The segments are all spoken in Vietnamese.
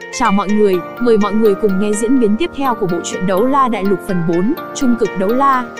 Chào mọi người, mời mọi người cùng nghe diễn biến tiếp theo của bộ truyện Đấu La Đại Lục phần 4, Trung cực đấu la.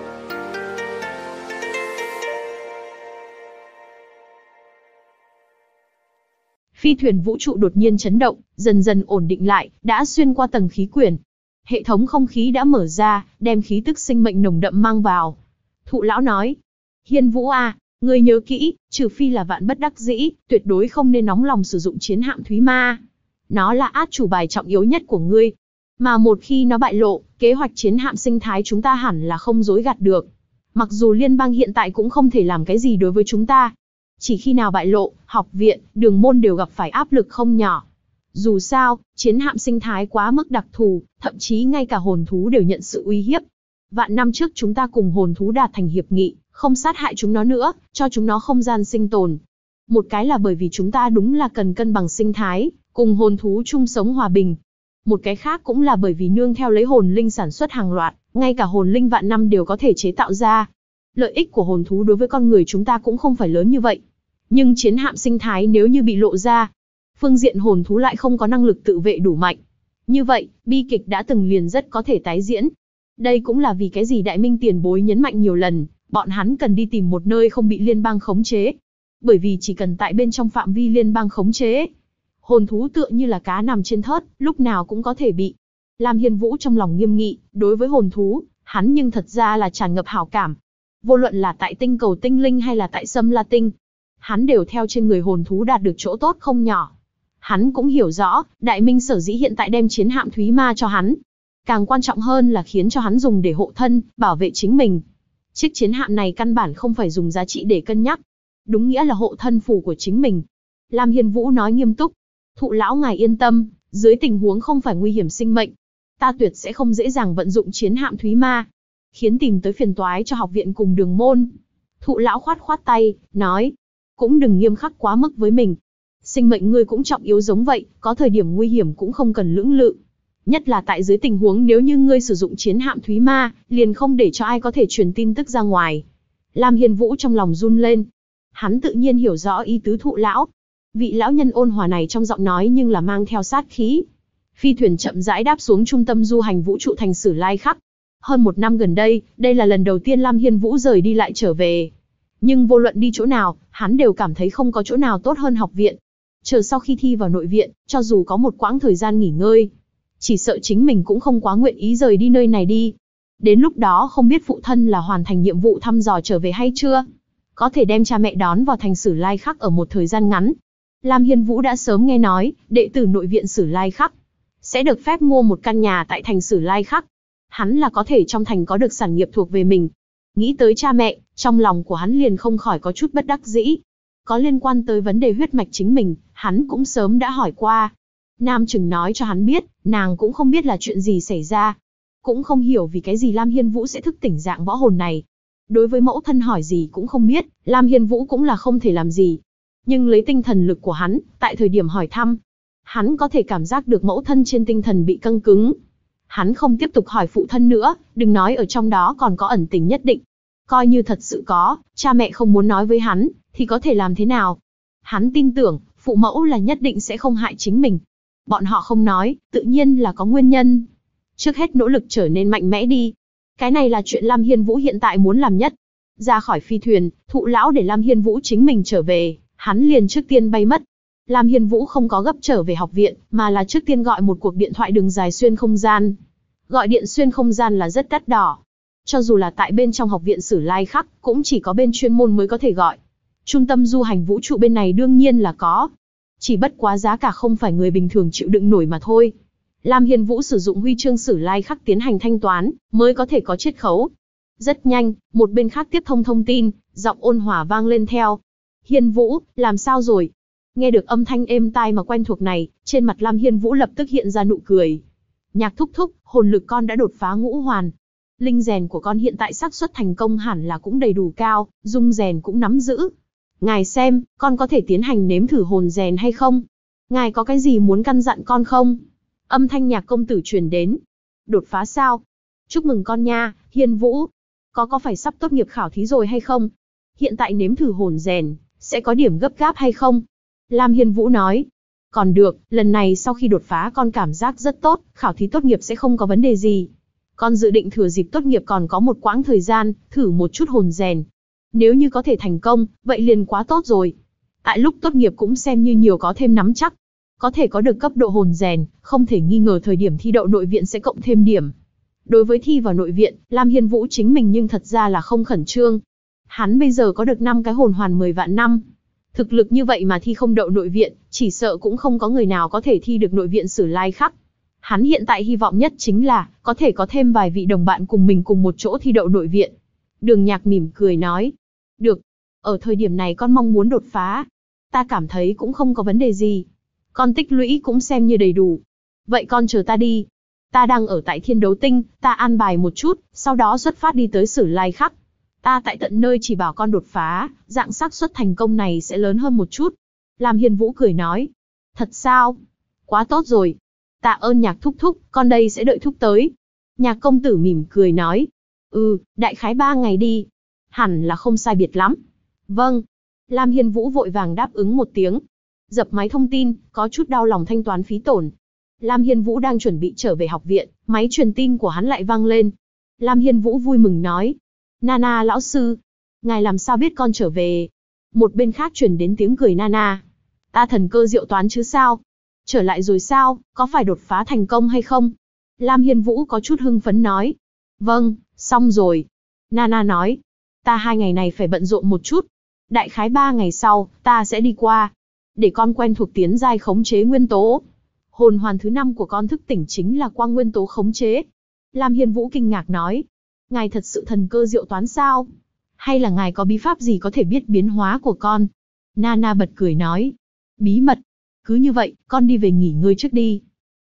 Phi thuyền vũ trụ đột nhiên chấn động, dần dần ổn định lại, đã xuyên qua tầng khí quyển. Hệ thống không khí đã mở ra, đem khí tức sinh mệnh nồng đậm mang vào. Thụ lão nói, Hiên Vũ à, ngươi nhớ kỹ, trừ phi là vạn bất đắc dĩ, tuyệt đối không nên nóng lòng sử dụng chiến hạm Thúy Ma. Nó là át chủ bài trọng yếu nhất của ngươi. Mà một khi nó bại lộ, kế hoạch chiến hạm sinh thái chúng ta hẳn là không dối gạt được. Mặc dù liên bang hiện tại cũng không thể làm cái gì đối với chúng ta. Chỉ khi nào bại lộ, học viện, đường môn đều gặp phải áp lực không nhỏ. Dù sao, chiến hạm sinh thái quá mức đặc thù, thậm chí ngay cả hồn thú đều nhận sự uy hiếp. Vạn năm trước chúng ta cùng hồn thú đạt thành hiệp nghị, không sát hại chúng nó nữa, cho chúng nó không gian sinh tồn. Một cái là bởi vì chúng ta đúng là cần cân bằng sinh thái, cùng hồn thú chung sống hòa bình. Một cái khác cũng là bởi vì nương theo lấy hồn linh sản xuất hàng loạt, ngay cả hồn linh vạn năm đều có thể chế tạo ra. Lợi ích của hồn thú đối với con người chúng ta cũng không phải lớn như vậy. Nhưng chiến hạm sinh thái nếu như bị lộ ra, phương diện hồn thú lại không có năng lực tự vệ đủ mạnh. Như vậy, bi kịch đã từng liền rất có thể tái diễn. Đây cũng là vì cái gì Đại Minh tiền bối nhấn mạnh nhiều lần, bọn hắn cần đi tìm một nơi không bị liên bang khống chế. Bởi vì chỉ cần tại bên trong phạm vi liên bang khống chế, hồn thú tựa như là cá nằm trên thớt, lúc nào cũng có thể bị. Lam Hiên Vũ trong lòng nghiêm nghị, đối với hồn thú, hắn nhưng thật ra là tràn ngập hảo cảm. Vô luận là tại tinh cầu tinh linh hay là tại Sâm La Tinh, hắn đều theo trên người hồn thú đạt được chỗ tốt không nhỏ. Hắn cũng hiểu rõ, Đại Minh sở dĩ hiện tại đem chiến hạm Thúy Ma cho hắn. Càng quan trọng hơn là khiến cho hắn dùng để hộ thân, bảo vệ chính mình. Chiếc chiến hạm này căn bản không phải dùng giá trị để cân nhắc. Đúng nghĩa là hộ thân phù của chính mình. Lam Hiên Vũ nói nghiêm túc. Thụ lão ngài yên tâm, dưới tình huống không phải nguy hiểm sinh mệnh, ta tuyệt sẽ không dễ dàng vận dụng chiến hạm Thúy Ma, khiến tìm tới phiền toái cho học viện cùng đường môn. Thụ lão khoát khoát tay, nói, cũng đừng nghiêm khắc quá mức với mình. Sinh mệnh ngươi cũng trọng yếu giống vậy, có thời điểm nguy hiểm cũng không cần lưỡng lự. Nhất là tại dưới tình huống nếu như ngươi sử dụng chiến hạm Thúy Ma, liền không để cho ai có thể truyền tin tức ra ngoài. Lam Hiên Vũ trong lòng run lên. Hắn tự nhiên hiểu rõ ý tứ thụ lão. Vị lão nhân ôn hòa này trong giọng nói nhưng là mang theo sát khí. Phi thuyền chậm rãi đáp xuống trung tâm du hành vũ trụ thành Sử Lai Khắc. Hơn một năm gần đây, đây là lần đầu tiên Lam Hiên Vũ rời đi lại trở về. Nhưng vô luận đi chỗ nào, hắn đều cảm thấy không có chỗ nào tốt hơn học viện. Chờ sau khi thi vào nội viện, cho dù có một quãng thời gian nghỉ ngơi, chỉ sợ chính mình cũng không quá nguyện ý rời đi nơi này đi. Đến lúc đó không biết phụ thân là hoàn thành nhiệm vụ thăm dò trở về hay chưa. Có thể đem cha mẹ đón vào thành Sử Lai Khắc ở một thời gian ngắn. Lam Hiên Vũ đã sớm nghe nói, đệ tử nội viện Sử Lai Khắc sẽ được phép mua một căn nhà tại thành Sử Lai Khắc. Hắn là có thể trong thành có được sản nghiệp thuộc về mình. Nghĩ tới cha mẹ, trong lòng của hắn liền không khỏi có chút bất đắc dĩ. Có liên quan tới vấn đề huyết mạch chính mình, hắn cũng sớm đã hỏi qua. Nam Trừng nói cho hắn biết, nàng cũng không biết là chuyện gì xảy ra. Cũng không hiểu vì cái gì Lam Hiên Vũ sẽ thức tỉnh dạng võ hồn này. Đối với mẫu thân hỏi gì cũng không biết, Lam Hiên Vũ cũng là không thể làm gì. Nhưng lấy tinh thần lực của hắn, tại thời điểm hỏi thăm, hắn có thể cảm giác được mẫu thân trên tinh thần bị căng cứng. Hắn không tiếp tục hỏi phụ thân nữa, đừng nói ở trong đó còn có ẩn tình nhất định. Coi như thật sự có, cha mẹ không muốn nói với hắn, thì có thể làm thế nào? Hắn tin tưởng, phụ mẫu là nhất định sẽ không hại chính mình. Bọn họ không nói, tự nhiên là có nguyên nhân. Trước hết nỗ lực trở nên mạnh mẽ đi. Cái này là chuyện Lam Hiên Vũ hiện tại muốn làm nhất. Ra khỏi phi thuyền, thụ lão để Lam Hiên Vũ chính mình trở về, hắn liền trước tiên bay mất. Lam Hiên Vũ không có gấp trở về học viện, mà là trước tiên gọi một cuộc điện thoại đường dài xuyên không gian. Gọi điện xuyên không gian là rất đắt đỏ. Cho dù là tại bên trong học viện Sử Lai Khắc, cũng chỉ có bên chuyên môn mới có thể gọi. Trung tâm du hành vũ trụ bên này đương nhiên là có. Chỉ bất quá giá cả không phải người bình thường chịu đựng nổi mà thôi. Lam Hiên Vũ sử dụng huy chương Sử Lai Khắc tiến hành thanh toán, mới có thể có chiết khấu. Rất nhanh, một bên khác tiếp thông thông tin, giọng ôn hòa vang lên theo. Hiên Vũ, làm sao rồi? Nghe được âm thanh êm tai mà quen thuộc này, trên mặt Lam Hiên Vũ lập tức hiện ra nụ cười. Nhạc thúc thúc, hồn lực con đã đột phá ngũ hoàn. Linh rèn của con hiện tại xác suất thành công hẳn là cũng đầy đủ cao, dung rèn cũng nắm giữ. Ngài xem, con có thể tiến hành nếm thử hồn rèn hay không? Ngài có cái gì muốn căn dặn con không? Âm thanh nhạc công tử truyền đến. Đột phá sao? Chúc mừng con nha, Hiên Vũ. Có phải sắp tốt nghiệp khảo thí rồi hay không? Hiện tại nếm thử hồn rèn, sẽ có điểm gấp gáp hay không? Lam Hiên Vũ nói. Còn được, lần này sau khi đột phá con cảm giác rất tốt, khảo thí tốt nghiệp sẽ không có vấn đề gì. Con dự định thừa dịp tốt nghiệp còn có một quãng thời gian, thử một chút hồn rèn. Nếu như có thể thành công, vậy liền quá tốt rồi. Tại lúc tốt nghiệp cũng xem như nhiều có thêm nắm chắc. Có thể có được cấp độ hồn rèn, không thể nghi ngờ thời điểm thi đậu nội viện sẽ cộng thêm điểm. Đối với thi vào nội viện, Lam Hiên Vũ chính mình nhưng thật ra là không khẩn trương. Hắn bây giờ có được 5 cái hồn hoàn 10 vạn năm. Thực lực như vậy mà thi không đậu nội viện, chỉ sợ cũng không có người nào có thể thi được nội viện Sử Lai Khắc. Hắn hiện tại hy vọng nhất chính là, có thể có thêm vài vị đồng bạn cùng mình cùng một chỗ thi đậu nội viện. Đường Nhạc mỉm cười nói. Được. Ở thời điểm này con mong muốn đột phá. Ta cảm thấy cũng không có vấn đề gì. Con tích lũy cũng xem như đầy đủ. Vậy con chờ ta đi. Ta đang ở tại Thiên Đấu Tinh, ta an bài một chút, sau đó xuất phát đi tới Sử Lai Khắc. Ta tại tận nơi chỉ bảo con đột phá, dạng xác suất thành công này sẽ lớn hơn một chút. Lam Hiên Vũ cười nói. Thật sao? Quá tốt rồi. Tạ ơn Nhạc thúc thúc, con đây sẽ đợi thúc tới. Nhạc công tử mỉm cười nói. Đại khái 3 ngày đi. Hẳn là không sai biệt lắm. Vâng. Lam Hiên Vũ vội vàng đáp ứng một tiếng. Dập máy thông tin, có chút đau lòng thanh toán phí tổn. Lam Hiên Vũ đang chuẩn bị trở về học viện, máy truyền tin của hắn lại vang lên. Lam Hiên Vũ vui mừng nói. Nana lão sư, ngài làm sao biết con trở về? Một bên khác truyền đến tiếng cười Nana. Ta thần cơ diệu toán chứ sao? Trở lại rồi sao, có phải đột phá thành công hay không? Lam Hiên Vũ có chút hưng phấn nói. Vâng, xong rồi. Nana nói. Ta 2 ngày này phải bận rộn một chút. Đại khái 3 ngày sau, ta sẽ đi qua. Để con quen thuộc tiến giai khống chế nguyên tố. Hồn hoàn thứ 5 của con thức tỉnh chính là quang nguyên tố khống chế. Lam Hiên Vũ kinh ngạc nói. Ngài thật sự thần cơ diệu toán sao? Hay là ngài có bí pháp gì có thể biết biến hóa của con? Nana bật cười nói. Bí mật. Cứ như vậy, con đi về nghỉ ngơi trước đi.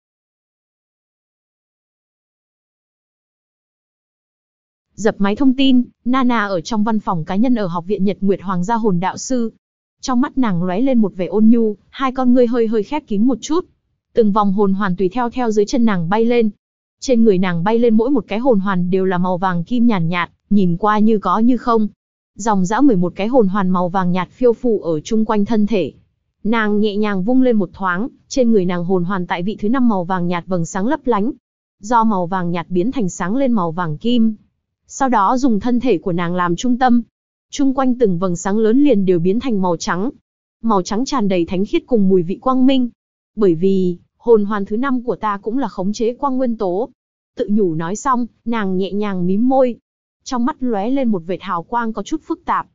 Dập máy thông tin, Nana ở trong văn phòng cá nhân ở học viện Nhật Nguyệt Hoàng gia hồn đạo sư. Trong mắt nàng lóe lên một vẻ ôn nhu, hai con ngươi hơi hơi khép kín một chút. Từng vòng hồn hoàn tùy theo dưới chân nàng bay lên. Trên người nàng bay lên mỗi một cái hồn hoàn đều là màu vàng kim nhàn nhạt, nhìn qua như có như không. Dòng dã 11 cái hồn hoàn màu vàng nhạt phiêu phù ở chung quanh thân thể. Nàng nhẹ nhàng vung lên một thoáng, trên người nàng hồn hoàn tại vị thứ 5 màu vàng nhạt vầng sáng lấp lánh. Do màu vàng nhạt biến thành sáng lên màu vàng kim. Sau đó dùng thân thể của nàng làm trung tâm. Chung quanh từng vầng sáng lớn liền đều biến thành màu trắng. Màu trắng tràn đầy thánh khiết cùng mùi vị quang minh. Bởi vì, hồn hoàn thứ 5 của ta cũng là khống chế quang nguyên tố. Tự nhủ nói xong, nàng nhẹ nhàng mím môi. Trong mắt lóe lên một vệt hào quang có chút phức tạp.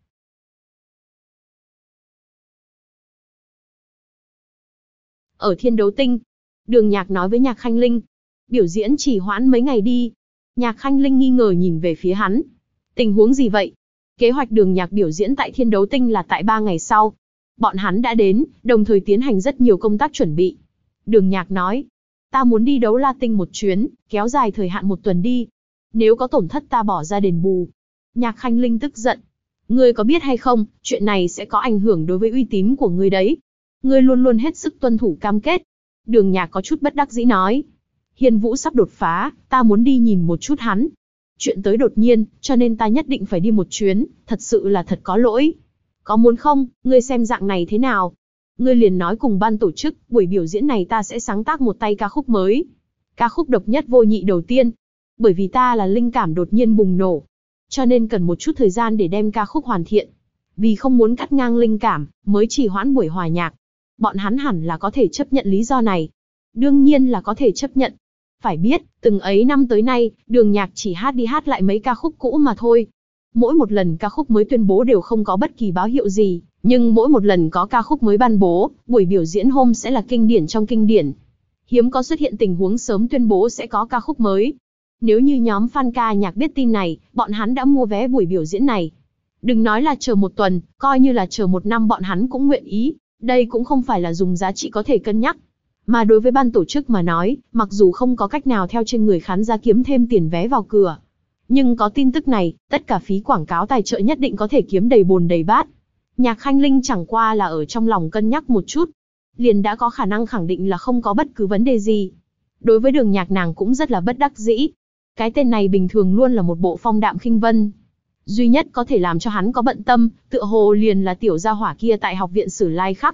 Ở Thiên Đấu Tinh, Đường Nhạc nói với Nhạc Khanh Linh. Biểu diễn chỉ hoãn mấy ngày đi. Nhạc Khanh Linh nghi ngờ nhìn về phía hắn. Tình huống gì vậy? Kế hoạch Đường Nhạc biểu diễn tại Thiên Đấu Tinh là tại 3 ngày sau. Bọn hắn đã đến, đồng thời tiến hành rất nhiều công tác chuẩn bị. Đường Nhạc nói. Ta muốn đi Đấu La Tinh một chuyến, kéo dài thời hạn 1 tuần đi. Nếu có tổn thất ta bỏ ra đền bù. Nhạc Khanh Linh tức giận. Ngươi có biết hay không, chuyện này sẽ có ảnh hưởng đối với uy tín của ngươi đấy. Ngươi luôn luôn hết sức tuân thủ cam kết. Đường Nhạc có chút bất đắc dĩ nói. Hiên Vũ sắp đột phá, ta muốn đi nhìn một chút hắn. Chuyện tới đột nhiên, cho nên ta nhất định phải đi một chuyến, thật sự là thật có lỗi. Có muốn không, ngươi xem dạng này thế nào? Ngươi liền nói cùng ban tổ chức, buổi biểu diễn này ta sẽ sáng tác một tay ca khúc mới. Ca khúc độc nhất vô nhị đầu tiên. Bởi vì ta là linh cảm đột nhiên bùng nổ. Cho nên cần một chút thời gian để đem ca khúc hoàn thiện. Vì không muốn cắt ngang linh cảm, mới trì hoãn buổi hòa nhạc. Bọn hắn hẳn là có thể chấp nhận lý do này. Đương nhiên là có thể chấp nhận. Phải biết, từng ấy năm tới nay, Đường Nhạc chỉ hát đi hát lại mấy ca khúc cũ mà thôi. Mỗi một lần ca khúc mới tuyên bố đều không có bất kỳ báo hiệu gì, nhưng mỗi một lần có ca khúc mới ban bố, buổi biểu diễn hôm sẽ là kinh điển trong kinh điển. Hiếm có xuất hiện tình huống sớm tuyên bố sẽ có ca khúc mới. Nếu như nhóm fan ca nhạc biết tin này, bọn hắn đã mua vé buổi biểu diễn này. Đừng nói là chờ 1 tuần, coi như là chờ 1 năm bọn hắn cũng nguyện ý. Đây cũng không phải là dùng giá trị có thể cân nhắc. Mà đối với ban tổ chức mà nói, mặc dù không có cách nào theo trên người khán giả kiếm thêm tiền vé vào cửa, nhưng có tin tức này, tất cả phí quảng cáo tài trợ nhất định có thể kiếm đầy bồn đầy bát. Nhạc Khanh Linh chẳng qua là ở trong lòng cân nhắc một chút, liền đã có khả năng khẳng định là không có bất cứ vấn đề gì. Đối với Đường Nhạc nàng cũng rất là bất đắc dĩ. Cái tên này bình thường luôn là một bộ phong đạm khinh vân. Duy nhất có thể làm cho hắn có bận tâm, tựa hồ liền là tiểu gia hỏa kia tại học viện Sử Lai Khắc.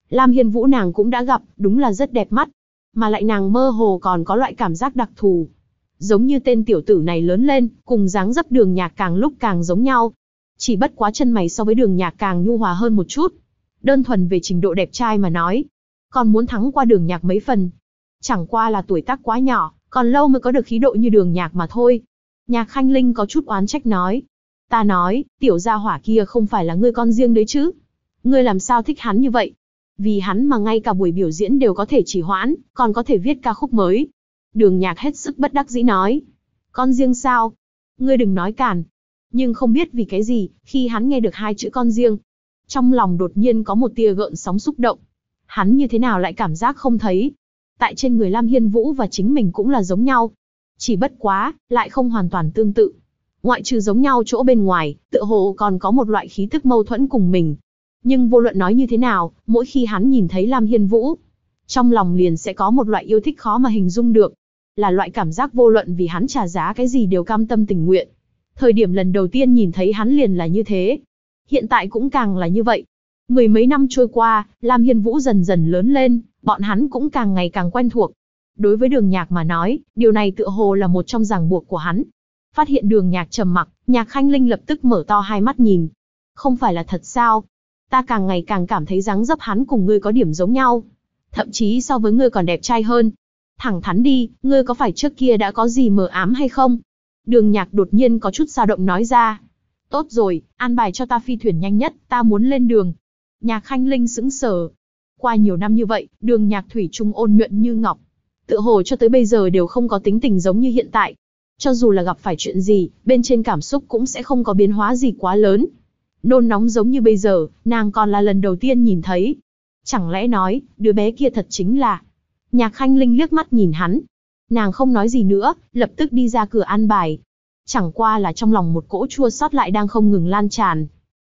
Lam Hiên Vũ nàng cũng đã gặp, đúng là rất đẹp mắt. Mà lại nàng mơ hồ còn có loại cảm giác đặc thù. Giống như tên tiểu tử này lớn lên, cùng dáng dấp Đường Nhạc càng lúc càng giống nhau. Chỉ bất quá chân mày so với Đường Nhạc càng nhu hòa hơn một chút. Đơn thuần về trình độ đẹp trai mà nói, còn muốn thắng qua Đường Nhạc mấy phần. Chẳng qua là tuổi tác quá nhỏ, còn lâu mới có được khí độ như Đường Nhạc mà thôi. Nhạc Khanh Linh có chút oán trách nói. Ta nói, tiểu gia hỏa kia không phải là ngươi con riêng đấy chứ. Ngươi làm sao thích hắn như vậy? Vì hắn mà ngay cả buổi biểu diễn đều có thể trì hoãn, còn có thể viết ca khúc mới. Đường Nhạc hết sức bất đắc dĩ nói. Con riêng sao? Ngươi đừng nói càn. Nhưng không biết vì cái gì, khi hắn nghe được hai chữ con riêng, trong lòng đột nhiên có một tia gợn sóng xúc động. Hắn như thế nào lại cảm giác không thấy? Tại trên người Lam Hiên Vũ và chính mình cũng là giống nhau. Chỉ bất quá, lại không hoàn toàn tương tự. Ngoại trừ giống nhau chỗ bên ngoài, tựa hồ còn có một loại khí tức mâu thuẫn cùng mình. Nhưng vô luận nói như thế nào, mỗi khi hắn nhìn thấy Lam Hiên Vũ, trong lòng liền sẽ có một loại yêu thích khó mà hình dung được. Là loại cảm giác vô luận vì hắn trả giá cái gì đều cam tâm tình nguyện. Thời điểm lần đầu tiên nhìn thấy hắn liền là như thế. Hiện tại cũng càng là như vậy. Mười mấy năm trôi qua, Lam Hiên Vũ dần dần lớn lên, bọn hắn cũng càng ngày càng quen thuộc. Đối với Đường Nhạc mà nói, điều này tựa hồ là một trong ràng buộc của hắn. Phát hiện Đường Nhạc trầm mặc, Nhạc Khanh Linh lập tức mở to hai mắt nhìn. Không phải là thật sao? Ta càng ngày càng cảm thấy dáng dấp hắn cùng ngươi có điểm giống nhau. Thậm chí so với ngươi còn đẹp trai hơn. Thẳng thắn đi, ngươi có phải trước kia đã có gì mờ ám hay không? Đường Nhạc đột nhiên có chút dao động nói ra. Tốt rồi, an bài cho ta phi thuyền nhanh nhất, ta muốn lên đường. Nhạc Khanh Linh sững sờ. Qua nhiều năm như vậy, Đường Nhạc thủy chung ôn nhuận như ngọc. Tựa hồ cho tới bây giờ đều không có tính tình giống như hiện tại. Cho dù là gặp phải chuyện gì, bên trên cảm xúc cũng sẽ không có biến hóa gì quá lớn. Nôn nóng giống như bây giờ, nàng còn là lần đầu tiên nhìn thấy. Chẳng lẽ nói, đứa bé kia thật chính là... Nhạc Khanh Linh liếc mắt nhìn hắn. Nàng không nói gì nữa, lập tức đi ra cửa an bài. Chẳng qua là trong lòng một cỗ chua xót lại đang không ngừng lan tràn.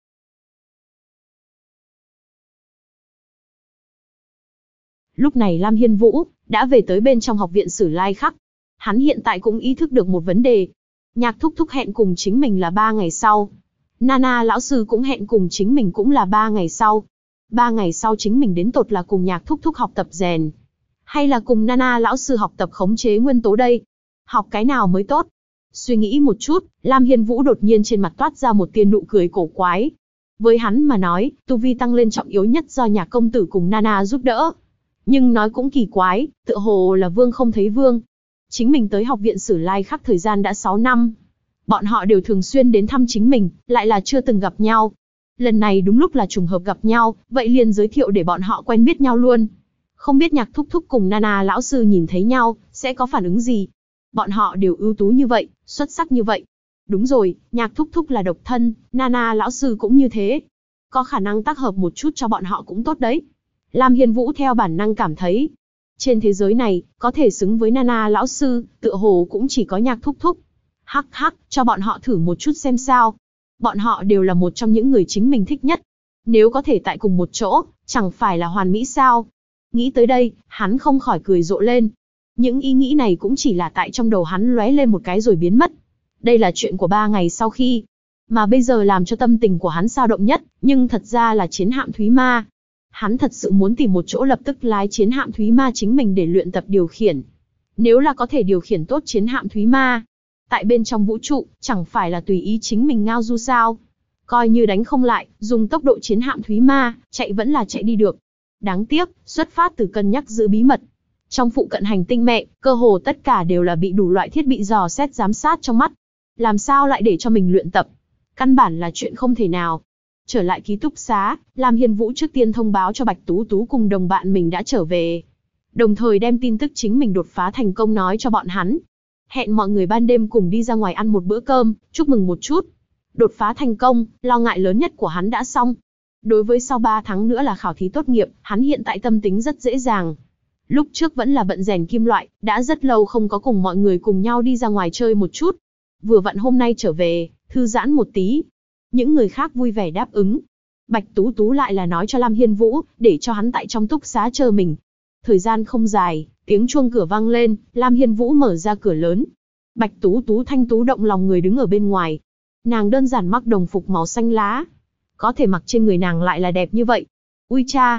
Lúc này Lam Hiên Vũ đã về tới bên trong học viện Sử Lai Khắc. Hắn hiện tại cũng ý thức được một vấn đề. Nhạc thúc thúc hẹn cùng chính mình là 3 ngày sau. Nana lão sư cũng hẹn cùng chính mình cũng là 3 ngày sau. 3 ngày sau chính mình đến tột là cùng Nhạc thúc thúc học tập rèn, hay là cùng Nana lão sư học tập khống chế nguyên tố đây? Học cái nào mới tốt? Suy nghĩ một chút, Lam Hiên Vũ đột nhiên trên mặt toát ra một tia nụ cười cổ quái. Với hắn mà nói, tu vi tăng lên trọng yếu nhất do Nhạc công tử cùng Nana giúp đỡ. Nhưng nói cũng kỳ quái, tựa hồ là vương không thấy vương. Chính mình tới học viện Sử Lai Khắc thời gian đã 6 năm. Bọn họ đều thường xuyên đến thăm chính mình, lại là chưa từng gặp nhau. Lần này đúng lúc là trùng hợp gặp nhau, vậy liền giới thiệu để bọn họ quen biết nhau luôn. Không biết Nhạc thúc thúc cùng Nana lão sư nhìn thấy nhau, sẽ có phản ứng gì? Bọn họ đều ưu tú như vậy, xuất sắc như vậy. Đúng rồi, Nhạc thúc thúc là độc thân, Nana lão sư cũng như thế. Có khả năng tác hợp một chút cho bọn họ cũng tốt đấy. Lam Hiên Vũ theo bản năng cảm thấy, trên thế giới này, có thể xứng với Nana lão sư, tựa hồ cũng chỉ có Nhạc thúc thúc. Hắc hắc, cho bọn họ thử một chút xem sao. Bọn họ đều là một trong những người chính mình thích nhất. Nếu có thể tại cùng một chỗ, chẳng phải là hoàn mỹ sao? Nghĩ tới đây, hắn không khỏi cười rộ lên. Những ý nghĩ này cũng chỉ là tại trong đầu hắn lóe lên một cái rồi biến mất. Đây là chuyện của 3 ngày sau khi. Mà bây giờ làm cho tâm tình của hắn dao động nhất, nhưng thật ra là chiến hạm Thúy Ma. Hắn thật sự muốn tìm một chỗ lập tức lái chiến hạm Thúy Ma chính mình để luyện tập điều khiển. Nếu là có thể điều khiển tốt chiến hạm Thúy Ma, tại bên trong vũ trụ, chẳng phải là tùy ý chính mình ngao du sao? Coi như đánh không lại, dùng tốc độ chiến hạm Thúy Ma, chạy vẫn là chạy đi được. Đáng tiếc, xuất phát từ cân nhắc giữ bí mật. Trong phụ cận hành tinh mẹ, cơ hồ tất cả đều là bị đủ loại thiết bị dò xét giám sát trong mắt. Làm sao lại để cho mình luyện tập? Căn bản là chuyện không thể nào. Trở lại ký túc xá, Lam Hiên Vũ trước tiên thông báo cho Bạch Tú Tú cùng đồng bạn mình đã trở về. Đồng thời đem tin tức chính mình đột phá thành công nói cho bọn hắn. Hẹn mọi người ban đêm cùng đi ra ngoài ăn một bữa cơm, chúc mừng một chút. Đột phá thành công, lo ngại lớn nhất của hắn đã xong. Đối với sau 3 tháng nữa là khảo thí tốt nghiệp, hắn hiện tại tâm tính rất dễ dàng. Lúc trước vẫn là bận rèn kim loại, đã rất lâu không có cùng mọi người cùng nhau đi ra ngoài chơi một chút. Vừa vặn hôm nay trở về, thư giãn một tí. Những người khác vui vẻ đáp ứng. Bạch Tú Tú lại là nói cho Lam Hiên Vũ, để cho hắn tại trong túc xá chờ mình. Thời gian không dài, tiếng chuông cửa vang lên, Lam Hiên Vũ mở ra cửa lớn. Bạch Tú Tú thanh tú động lòng người đứng ở bên ngoài. Nàng đơn giản mặc đồng phục màu xanh lá. Có thể mặc trên người nàng lại là đẹp như vậy. Ui cha!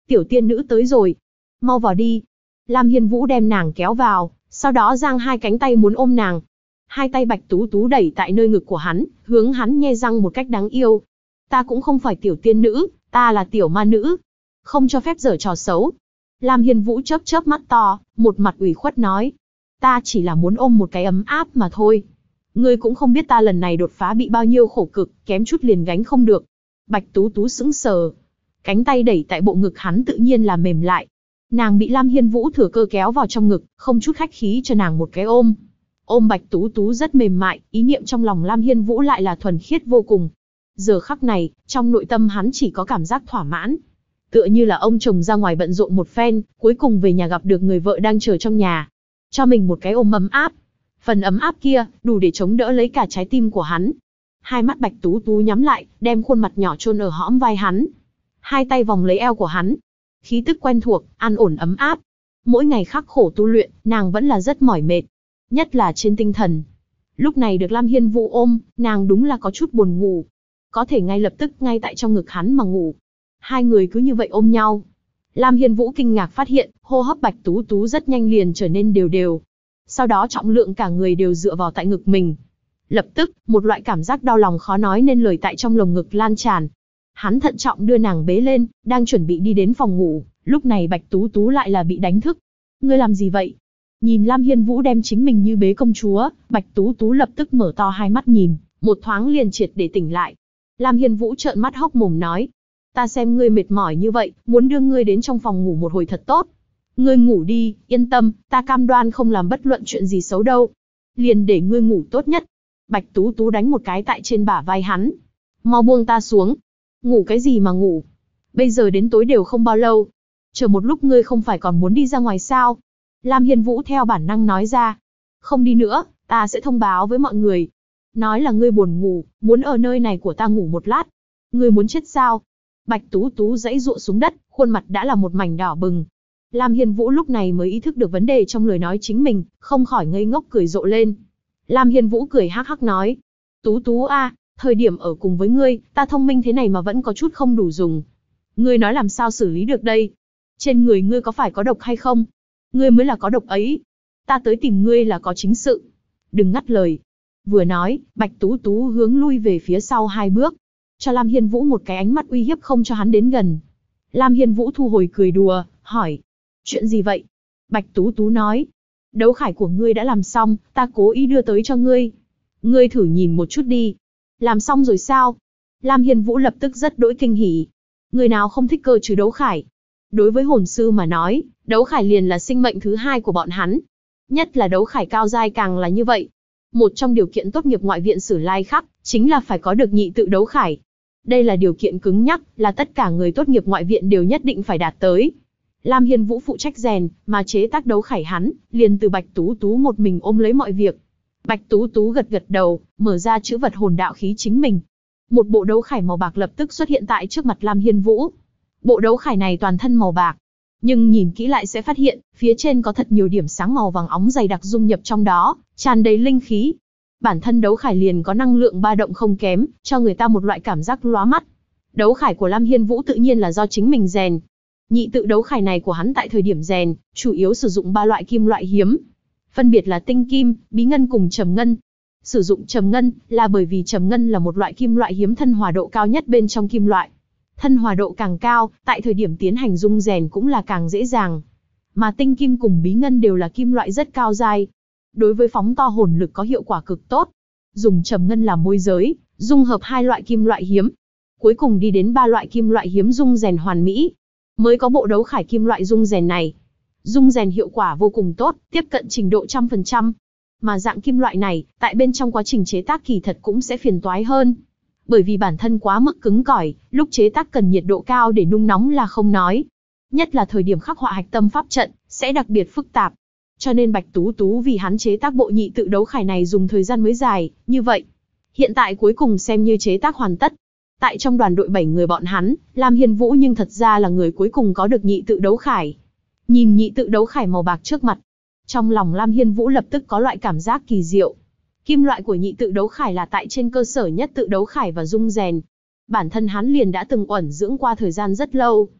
Tiểu tiên nữ tới rồi. Mau vào đi. Lam Hiên Vũ đem nàng kéo vào, sau đó giang hai cánh tay muốn ôm nàng. Hai tay Bạch Tú Tú đẩy tại nơi ngực của hắn, hướng hắn nhe răng một cách đáng yêu. Ta cũng không phải tiểu tiên nữ, ta là tiểu ma nữ. Không cho phép giở trò xấu. Lam Hiên Vũ chớp chớp mắt to, một mặt ủy khuất nói. Ta chỉ là muốn ôm một cái ấm áp mà thôi. Ngươi cũng không biết ta lần này đột phá bị bao nhiêu khổ cực, kém chút liền gánh không được. Bạch Tú Tú sững sờ. Cánh tay đẩy tại bộ ngực hắn tự nhiên là mềm lại. Nàng bị Lam Hiên Vũ thừa cơ kéo vào trong ngực, không chút khách khí cho nàng một cái ôm. Ôm Bạch Tú Tú rất mềm mại, ý niệm trong lòng Lam Hiên Vũ lại là thuần khiết vô cùng. Giờ khắc này, trong nội tâm hắn chỉ có cảm giác thỏa mãn. Tựa như là ông chồng ra ngoài bận rộn một phen, cuối cùng về nhà gặp được người vợ đang chờ trong nhà. Cho mình một cái ôm ấm áp. Phần ấm áp kia, đủ để chống đỡ lấy cả trái tim của hắn. Hai mắt Bạch Tú Tú nhắm lại, đem khuôn mặt nhỏ chôn ở hõm vai hắn. Hai tay vòng lấy eo của hắn. Khí tức quen thuộc, an ổn ấm áp. Mỗi ngày khắc khổ tu luyện, nàng vẫn là rất mỏi mệt. Nhất là trên tinh thần. Lúc này được Lam Hiên Vũ ôm, nàng đúng là có chút buồn ngủ. Có thể ngay lập tức ngay tại trong ngực hắn mà ngủ. Hai người cứ như vậy ôm nhau. Lam Hiên Vũ kinh ngạc phát hiện, hô hấp Bạch Tú Tú rất nhanh liền trở nên đều đều. Sau đó trọng lượng cả người đều dựa vào tại ngực mình. Lập tức, một loại cảm giác đau lòng khó nói nên lời tại trong lồng ngực lan tràn. Hắn thận trọng đưa nàng bế lên, đang chuẩn bị đi đến phòng ngủ, lúc này Bạch Tú Tú lại là bị đánh thức. Ngươi làm gì vậy? Nhìn Lam Hiên Vũ đem chính mình như bế công chúa, Bạch Tú Tú lập tức mở to hai mắt nhìn, một thoáng liền triệt để tỉnh lại. Lam Hiên Vũ trợn mắt hốc mồm nói, ta xem ngươi mệt mỏi như vậy, muốn đưa ngươi đến trong phòng ngủ một hồi thật tốt. Ngươi ngủ đi, yên tâm, ta cam đoan không làm bất luận chuyện gì xấu đâu. Liền để ngươi ngủ tốt nhất. Bạch Tú Tú đánh một cái tại trên bả vai hắn. Mau buông ta xuống. Ngủ cái gì mà ngủ? Bây giờ đến tối đều không bao lâu. Chờ một lúc ngươi không phải còn muốn đi ra ngoài sao? Lam Hiên Vũ theo bản năng nói ra. Không đi nữa, ta sẽ thông báo với mọi người. Nói là ngươi buồn ngủ, muốn ở nơi này của ta ngủ một lát. Ngươi muốn chết sao? Bạch Tú Tú giãy giụa xuống đất, khuôn mặt đã là một mảnh đỏ bừng. Lam Hiên Vũ lúc này mới ý thức được vấn đề trong lời nói chính mình, không khỏi ngây ngốc cười rộ lên. Lam Hiên Vũ cười hắc hắc nói. Tú Tú a, thời điểm ở cùng với ngươi, ta thông minh thế này mà vẫn có chút không đủ dùng. Ngươi nói làm sao xử lý được đây? Trên người ngươi có phải có độc hay không? Ngươi mới là có độc ấy. Ta tới tìm ngươi là có chính sự. Đừng ngắt lời. Vừa nói, Bạch Tú Tú hướng lui về phía sau hai bước. Cho Lam Hiên Vũ một cái ánh mắt uy hiếp không cho hắn đến gần. Lam Hiên Vũ thu hồi cười đùa, hỏi. Chuyện gì vậy? Bạch Tú Tú nói. Đấu khải của ngươi đã làm xong, ta cố ý đưa tới cho ngươi. Ngươi thử nhìn một chút đi. Làm xong rồi sao? Lam Hiên Vũ lập tức rất đỗi kinh hỉ. Người nào không thích cơ chứ đấu khải? Đối với hồn sư mà nói, đấu khải liền là sinh mệnh thứ hai của bọn hắn. Nhất là đấu khải cao giai càng là như vậy. Một trong điều kiện tốt nghiệp ngoại viện Sử Lai Khắc, chính là phải có được nhị tự đấu khải. Đây là điều kiện cứng nhắc, là tất cả người tốt nghiệp ngoại viện đều nhất định phải đạt tới. Lam Hiên Vũ phụ trách rèn, mà chế tác đấu khải hắn, liền từ Bạch Tú Tú một mình ôm lấy mọi việc. Bạch Tú Tú gật gật đầu, mở ra chữ vật hồn đạo khí chính mình. Một bộ đấu khải màu bạc lập tức xuất hiện tại trước mặt Lam Hiên Vũ. Bộ đấu khải này toàn thân màu bạc, nhưng nhìn kỹ lại sẽ phát hiện, phía trên có thật nhiều điểm sáng màu vàng óng dày đặc dung nhập trong đó, tràn đầy linh khí. Bản thân đấu khải liền có năng lượng ba động không kém, cho người ta một loại cảm giác lóa mắt. Đấu khải của Lam Hiên Vũ tự nhiên là do chính mình rèn. Nhị tự đấu khải này của hắn tại thời điểm rèn, chủ yếu sử dụng ba loại kim loại hiếm, phân biệt là tinh kim, bí ngân cùng trầm ngân. Sử dụng trầm ngân là bởi vì trầm ngân là một loại kim loại hiếm thân hòa độ cao nhất bên trong kim loại. Thân hòa độ càng cao, tại thời điểm tiến hành dung rèn cũng là càng dễ dàng. Mà tinh kim cùng bí ngân đều là kim loại rất cao giai. Đối với phóng to hồn lực có hiệu quả cực tốt. Dùng trầm ngân làm môi giới, dung hợp hai loại kim loại hiếm. Cuối cùng đi đến ba loại kim loại hiếm dung rèn hoàn mỹ. Mới có bộ đấu khải kim loại dung rèn này. Dung rèn hiệu quả vô cùng tốt, tiếp cận trình độ 100%. Mà dạng kim loại này, tại bên trong quá trình chế tác kỳ thật cũng sẽ phiền toái hơn. Bởi vì bản thân quá mức cứng cỏi, lúc chế tác cần nhiệt độ cao để nung nóng là không nói. Nhất là thời điểm khắc họa hạch tâm pháp trận, sẽ đặc biệt phức tạp. Cho nên Bạch Tú Tú vì hắn chế tác bộ nhị tự đấu khải này dùng thời gian mới dài, như vậy. Hiện tại cuối cùng xem như chế tác hoàn tất. Tại trong đoàn đội 7 người bọn hắn, Lam Hiên Vũ nhưng thật ra là người cuối cùng có được nhị tự đấu khải. Nhìn nhị tự đấu khải màu bạc trước mặt. Trong lòng Lam Hiên Vũ lập tức có loại cảm giác kỳ diệu. Kim loại của nhị tự đấu khải là tại trên cơ sở nhất tự đấu khải và dung rèn. Bản thân hắn liền đã từng uẩn dưỡng qua thời gian rất lâu.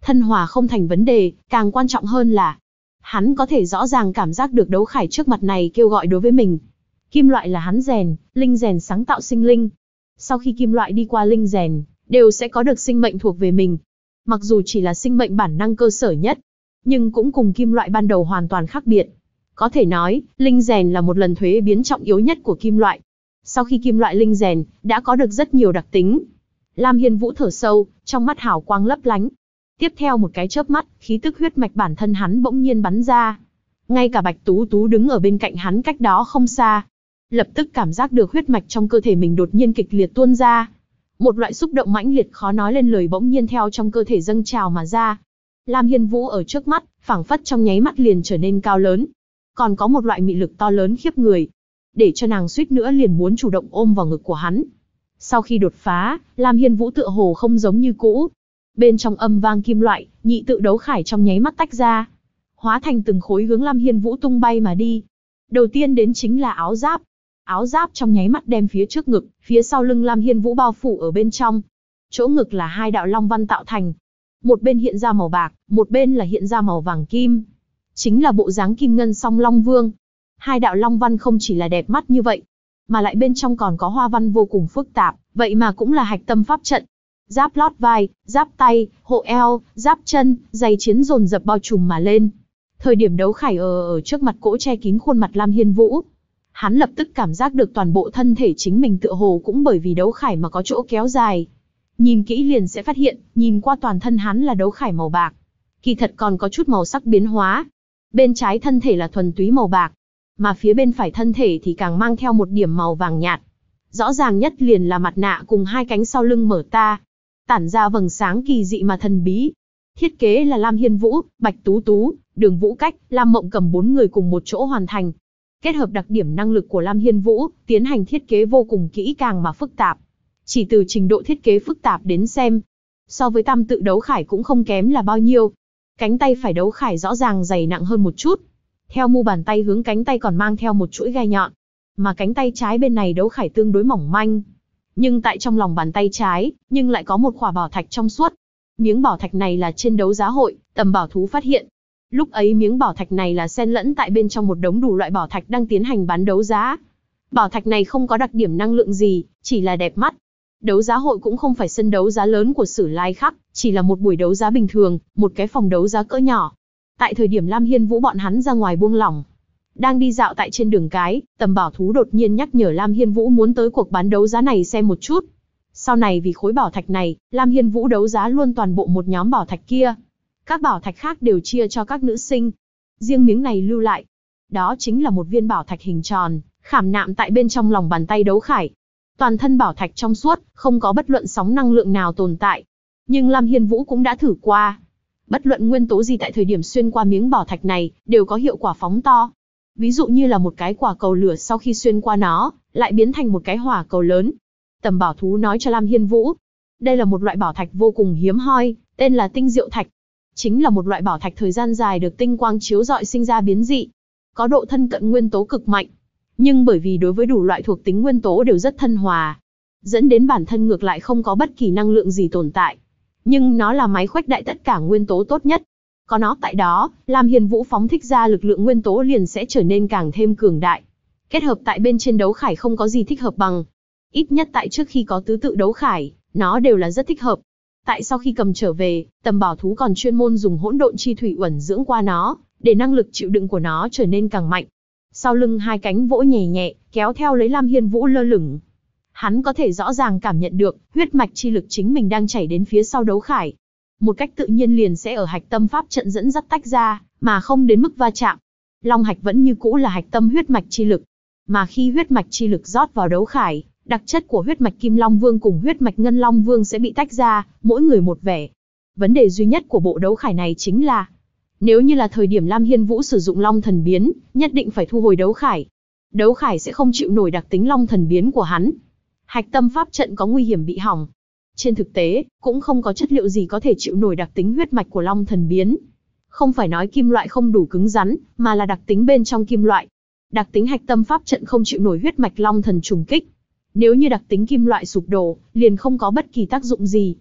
Thân hòa không thành vấn đề, càng quan trọng hơn là hắn có thể rõ ràng cảm giác được đấu khải trước mặt này kêu gọi đối với mình. Kim loại là hắn rèn, linh rèn sáng tạo sinh linh. Sau khi kim loại đi qua linh rèn, đều sẽ có được sinh mệnh thuộc về mình. Mặc dù chỉ là sinh mệnh bản năng cơ sở nhất, nhưng cũng cùng kim loại ban đầu hoàn toàn khác biệt. Có thể nói, linh rèn là một lần thuế biến trọng yếu nhất của kim loại. Sau khi kim loại linh rèn, đã có được rất nhiều đặc tính. Lam Hiên Vũ thở sâu, trong mắt hào quang lấp lánh. Tiếp theo một cái chớp mắt, khí tức huyết mạch bản thân hắn bỗng nhiên bắn ra. Ngay cả Bạch Tú Tú đứng ở bên cạnh hắn cách đó không xa, lập tức cảm giác được huyết mạch trong cơ thể mình đột nhiên kịch liệt tuôn ra. Một loại xúc động mãnh liệt khó nói lên lời bỗng nhiên theo trong cơ thể dâng trào mà ra. Lam Hiên Vũ ở trước mắt, phảng phất trong nháy mắt liền trở nên cao lớn. Còn có một loại mị lực to lớn khiếp người, để cho nàng suýt nữa liền muốn chủ động ôm vào ngực của hắn. Sau khi đột phá, Lam Hiên Vũ tựa hồ không giống như cũ. Bên trong âm vang kim loại, nhị tự đấu khải trong nháy mắt tách ra, hóa thành từng khối hướng Lam Hiên Vũ tung bay mà đi. Đầu tiên đến chính là áo giáp. Áo giáp trong nháy mắt đem phía trước ngực, phía sau lưng Lam Hiên Vũ bao phủ ở bên trong. Chỗ ngực là hai đạo long văn tạo thành. Một bên hiện ra màu bạc, một bên là hiện ra màu vàng kim. Chính là bộ dáng kim ngân song long vương. Hai đạo long văn không chỉ là đẹp mắt như vậy, mà lại bên trong còn có hoa văn vô cùng phức tạp, vậy mà cũng là hạch tâm pháp trận. Giáp lót vai, giáp tay, hộ eo, giáp chân, giày chiến dồn dập bao trùm mà lên. Thời điểm đấu khải ở trước mặt cỗ che kín khuôn mặt Lam Hiên Vũ, hắn lập tức cảm giác được toàn bộ thân thể chính mình tựa hồ cũng bởi vì đấu khải mà có chỗ kéo dài. Nhìn kỹ liền sẽ phát hiện, nhìn qua toàn thân hắn là đấu khải màu bạc. Kỳ thật còn có chút màu sắc biến hóa. Bên trái thân thể là thuần túy màu bạc, mà phía bên phải thân thể thì càng mang theo một điểm màu vàng nhạt. Rõ ràng nhất liền là mặt nạ cùng hai cánh sau lưng mở ta, tản ra vầng sáng kỳ dị mà thần bí. Thiết kế là Lam Hiên Vũ, Bạch Tú Tú, Đường Vũ Cách, Lam Mộng Cầm 4 người cùng một chỗ hoàn thành. Kết hợp đặc điểm năng lực của Lam Hiên Vũ, tiến hành thiết kế vô cùng kỹ càng mà phức tạp. Chỉ từ trình độ thiết kế phức tạp đến xem, so với tam tự đấu khải cũng không kém là bao nhiêu. Cánh tay phải đấu khải rõ ràng dày nặng hơn một chút. Theo mu bàn tay hướng cánh tay còn mang theo một chuỗi gai nhọn. Mà cánh tay trái bên này đấu khải tương đối mỏng manh. Nhưng tại trong lòng bàn tay trái, nhưng lại có một khỏa bảo thạch trong suốt. Miếng bảo thạch này là trên đấu giá hội, Tầm Bảo Thú phát hiện. Lúc ấy miếng bảo thạch này là xen lẫn tại bên trong một đống đủ loại bảo thạch đang tiến hành bán đấu giá. Bảo thạch này không có đặc điểm năng lượng gì, chỉ là đẹp mắt. Đấu giá hội cũng không phải sân đấu giá lớn của Sử Lai Khắc, chỉ là một buổi đấu giá bình thường, một cái phòng đấu giá cỡ nhỏ. Tại thời điểm Lam Hiên Vũ bọn hắn ra ngoài buông lỏng, đang đi dạo tại trên đường cái, Tầm Bảo Thú đột nhiên nhắc nhở Lam Hiên Vũ muốn tới cuộc bán đấu giá này xem một chút. Sau này vì khối bảo thạch này, Lam Hiên Vũ đấu giá luôn toàn bộ một nhóm bảo thạch kia. Các bảo thạch khác đều chia cho các nữ sinh. Riêng miếng này lưu lại. Đó chính là một viên bảo thạch hình tròn, khảm nạm tại bên trong lòng bàn tay đấu khải. Toàn thân bảo thạch trong suốt, không có bất luận sóng năng lượng nào tồn tại. Nhưng Lam Hiên Vũ cũng đã thử qua. Bất luận nguyên tố gì tại thời điểm xuyên qua miếng bảo thạch này, đều có hiệu quả phóng to. Ví dụ như là một cái quả cầu lửa sau khi xuyên qua nó, lại biến thành một cái hỏa cầu lớn. Tầm Bảo Thú nói cho Lam Hiên Vũ, đây là một loại bảo thạch vô cùng hiếm hoi, tên là tinh diệu thạch. Chính là một loại bảo thạch thời gian dài được tinh quang chiếu rọi sinh ra biến dị, có độ thân cận nguyên tố cực mạnh. Nhưng bởi vì đối với đủ loại thuộc tính nguyên tố đều rất thân hòa, dẫn đến bản thân ngược lại không có bất kỳ năng lượng gì tồn tại. Nhưng nó là máy khuếch đại tất cả nguyên tố tốt nhất. Có nó tại đó, Lam Hiên Vũ phóng thích ra lực lượng nguyên tố liền sẽ trở nên càng thêm cường đại. Kết hợp tại bên trên đấu khải không có gì thích hợp bằng. Ít nhất tại trước khi có tứ tự đấu khải, nó đều là rất thích hợp. Tại sau khi cầm trở về, Tầm Bảo Thú còn chuyên môn dùng hỗn độn chi thủy uẩn dưỡng qua nó, để năng lực chịu đựng của nó trở nên càng mạnh. Sau lưng hai cánh vỗ nhẹ nhẹ, kéo theo lấy Lam Hiên Vũ lơ lửng. Hắn có thể rõ ràng cảm nhận được, huyết mạch chi lực chính mình đang chảy đến phía sau đấu khải. Một cách tự nhiên liền sẽ ở hạch tâm pháp trận dẫn dắt tách ra, mà không đến mức va chạm. Long hạch vẫn như cũ là hạch tâm huyết mạch chi lực. Mà khi huyết mạch chi lực rót vào đấu khải, đặc chất của huyết mạch Kim Long Vương cùng huyết mạch Ngân Long Vương sẽ bị tách ra, mỗi người một vẻ. Vấn đề duy nhất của bộ đấu khải này chính là, nếu như là thời điểm Lam Hiên Vũ sử dụng Long Thần Biến, nhất định phải thu hồi đấu khải. Đấu khải sẽ không chịu nổi đặc tính Long Thần Biến của hắn. Hạch tâm pháp trận có nguy hiểm bị hỏng. Trên thực tế, cũng không có chất liệu gì có thể chịu nổi đặc tính huyết mạch của Long Thần Biến. Không phải nói kim loại không đủ cứng rắn, mà là đặc tính bên trong kim loại. Đặc tính hạch tâm pháp trận không chịu nổi huyết mạch Long Thần trùng kích. Nếu như đặc tính kim loại sụp đổ, liền không có bất kỳ tác dụng gì.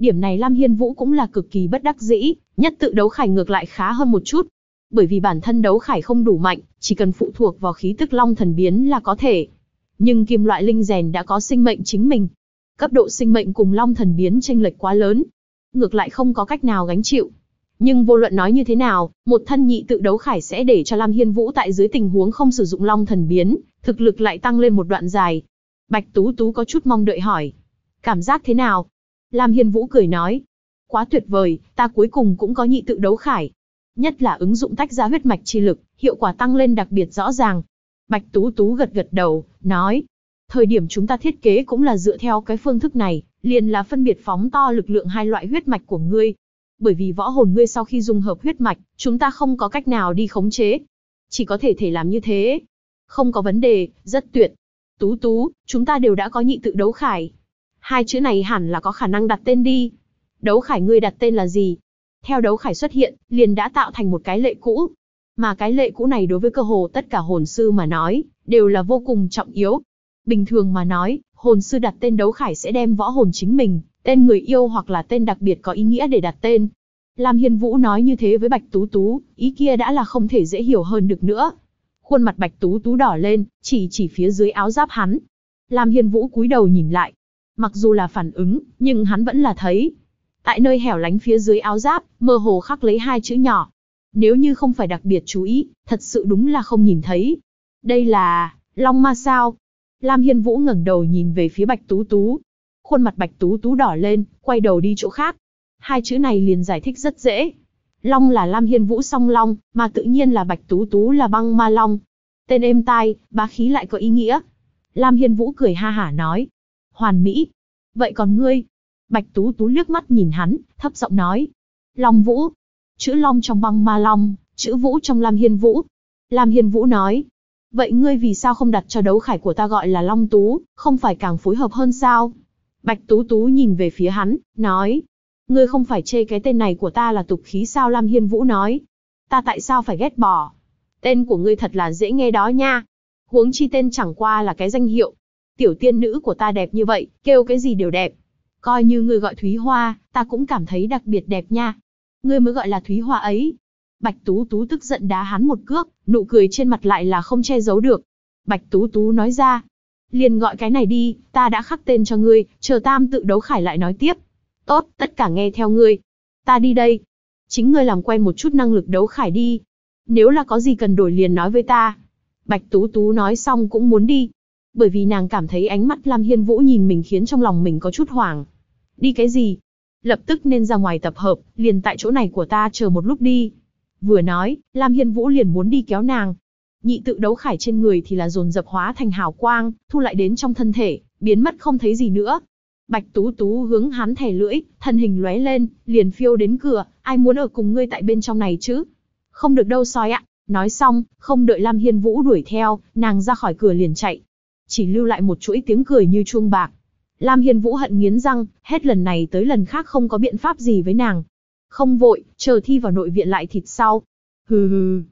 Điểm này Lam Hiên Vũ cũng là cực kỳ bất đắc dĩ, nhất tự đấu khải ngược lại khá hơn một chút. Bởi vì bản thân đấu khải không đủ mạnh, chỉ cần phụ thuộc vào khí tức long thần biến là có thể. Nhưng kim loại linh rèn đã có sinh mệnh chính mình. Cấp độ sinh mệnh cùng long thần biến chênh lệch quá lớn. Ngược lại không có cách nào gánh chịu. Nhưng vô luận nói như thế nào, một thân nhị tự đấu khải sẽ để cho Lam Hiên Vũ tại dưới tình huống không sử dụng long thần biến, thực lực lại tăng lên một đoạn dài. Bạch Tú Tú có chút mong đợi hỏi. Cảm giác thế nào? Lam Hiên Vũ cười nói. Quá tuyệt vời, ta cuối cùng cũng có nhị tự đấu khải. Nhất là ứng dụng tách ra huyết mạch chi lực, hiệu quả tăng lên đặc biệt rõ ràng. Bạch Tú Tú gật gật đầu, nói. Thời điểm chúng ta thiết kế cũng là dựa theo cái phương thức này, liền là phân biệt phóng to lực lượng hai loại huyết mạch của ngươi. Bởi vì võ hồn ngươi sau khi dung hợp huyết mạch, chúng ta không có cách nào đi khống chế. Chỉ có thể làm như thế. Không có vấn đề, rất tuyệt. Tú Tú, chúng ta đều đã có nhị tự đấu khải. Hai chữ này hẳn là có khả năng đặt tên đi. Đấu khải ngươi đặt tên là gì? Theo đấu khải xuất hiện, liền đã tạo thành một cái lệ cũ. Mà cái lệ cũ này đối với cơ hồ tất cả hồn sư mà nói, đều là vô cùng trọng yếu. Bình thường mà nói, hồn sư đặt tên đấu khải sẽ đem võ hồn chính mình, tên người yêu hoặc là tên đặc biệt có ý nghĩa để đặt tên. Lam Hiên Vũ nói như thế với Bạch Tú Tú, ý kia đã là không thể dễ hiểu hơn được nữa. Khuôn mặt Bạch Tú Tú đỏ lên, chỉ phía dưới áo giáp hắn. Lam Hiên Vũ cúi đầu nhìn lại. Mặc dù là phản ứng, nhưng hắn vẫn là thấy. Tại nơi hẻo lánh phía dưới áo giáp, mơ hồ khắc lấy hai chữ nhỏ. Nếu như không phải đặc biệt chú ý, thật sự đúng là không nhìn thấy. Đây là... Long Ma sao? Lam Hiên Vũ ngẩng đầu nhìn về phía Bạch Tú Tú. Khuôn mặt Bạch Tú Tú đỏ lên, quay đầu đi chỗ khác. Hai chữ này liền giải thích rất dễ. Long là Lam Hiên Vũ song long, mà tự nhiên là Bạch Tú Tú là băng ma long. Tên êm tai, bá khí lại có ý nghĩa. Lam Hiên Vũ cười ha hả nói. Hoàn mỹ. Vậy còn ngươi? Bạch Tú Tú liếc mắt nhìn hắn, thấp giọng nói. Long Vũ. Chữ Long trong băng ma long, chữ Vũ trong Lam Hiên Vũ. Lam Hiên Vũ nói. Vậy ngươi vì sao không đặt cho đấu khải của ta gọi là Long Tú, không phải càng phối hợp hơn sao? Bạch Tú Tú nhìn về phía hắn, nói. Ngươi không phải chê cái tên này của ta là tục khí sao? Lam Hiên Vũ nói. Ta tại sao phải ghét bỏ? Tên của ngươi thật là dễ nghe đó nha. Huống chi tên chẳng qua là cái danh hiệu. Tiểu tiên nữ của ta đẹp như vậy, kêu cái gì đều đẹp. Coi như ngươi gọi Thúy Hoa, ta cũng cảm thấy đặc biệt đẹp nha. Ngươi mới gọi là Thúy Hoa ấy. Bạch Tú Tú tức giận đá hắn một cước, nụ cười trên mặt lại là không che giấu được. Bạch Tú Tú nói ra. Liền gọi cái này đi, ta đã khắc tên cho ngươi, chờ tam tự đấu khải lại nói tiếp. Tốt, tất cả nghe theo ngươi. Ta đi đây. Chính ngươi làm quen một chút năng lực đấu khải đi. Nếu là có gì cần đổi liền nói với ta. Bạch Tú Tú nói xong cũng muốn đi. Bởi vì nàng cảm thấy ánh mắt Lam Hiên Vũ nhìn mình khiến trong lòng mình có chút hoảng. Đi cái gì? Lập tức nên ra ngoài tập hợp, liền tại chỗ này của ta chờ một lúc đi. Vừa nói, Lam Hiên Vũ liền muốn đi kéo nàng. Nhị tự đấu khải trên người thì là dồn dập hóa thành hào quang, thu lại đến trong thân thể, biến mất không thấy gì nữa. Bạch Tú Tú hướng hắn thè lưỡi, thân hình lóe lên, liền phiêu đến cửa, ai muốn ở cùng ngươi tại bên trong này chứ? Không được đâu sói ạ. Nói xong, không đợi Lam Hiên Vũ đuổi theo, nàng ra khỏi cửa liền chạy. Chỉ lưu lại một chuỗi tiếng cười như chuông bạc. Lam Hiên Vũ hận nghiến răng, hết lần này tới lần khác không có biện pháp gì với nàng. Không vội, chờ thi vào nội viện lại thịt sau. Hừ hừ.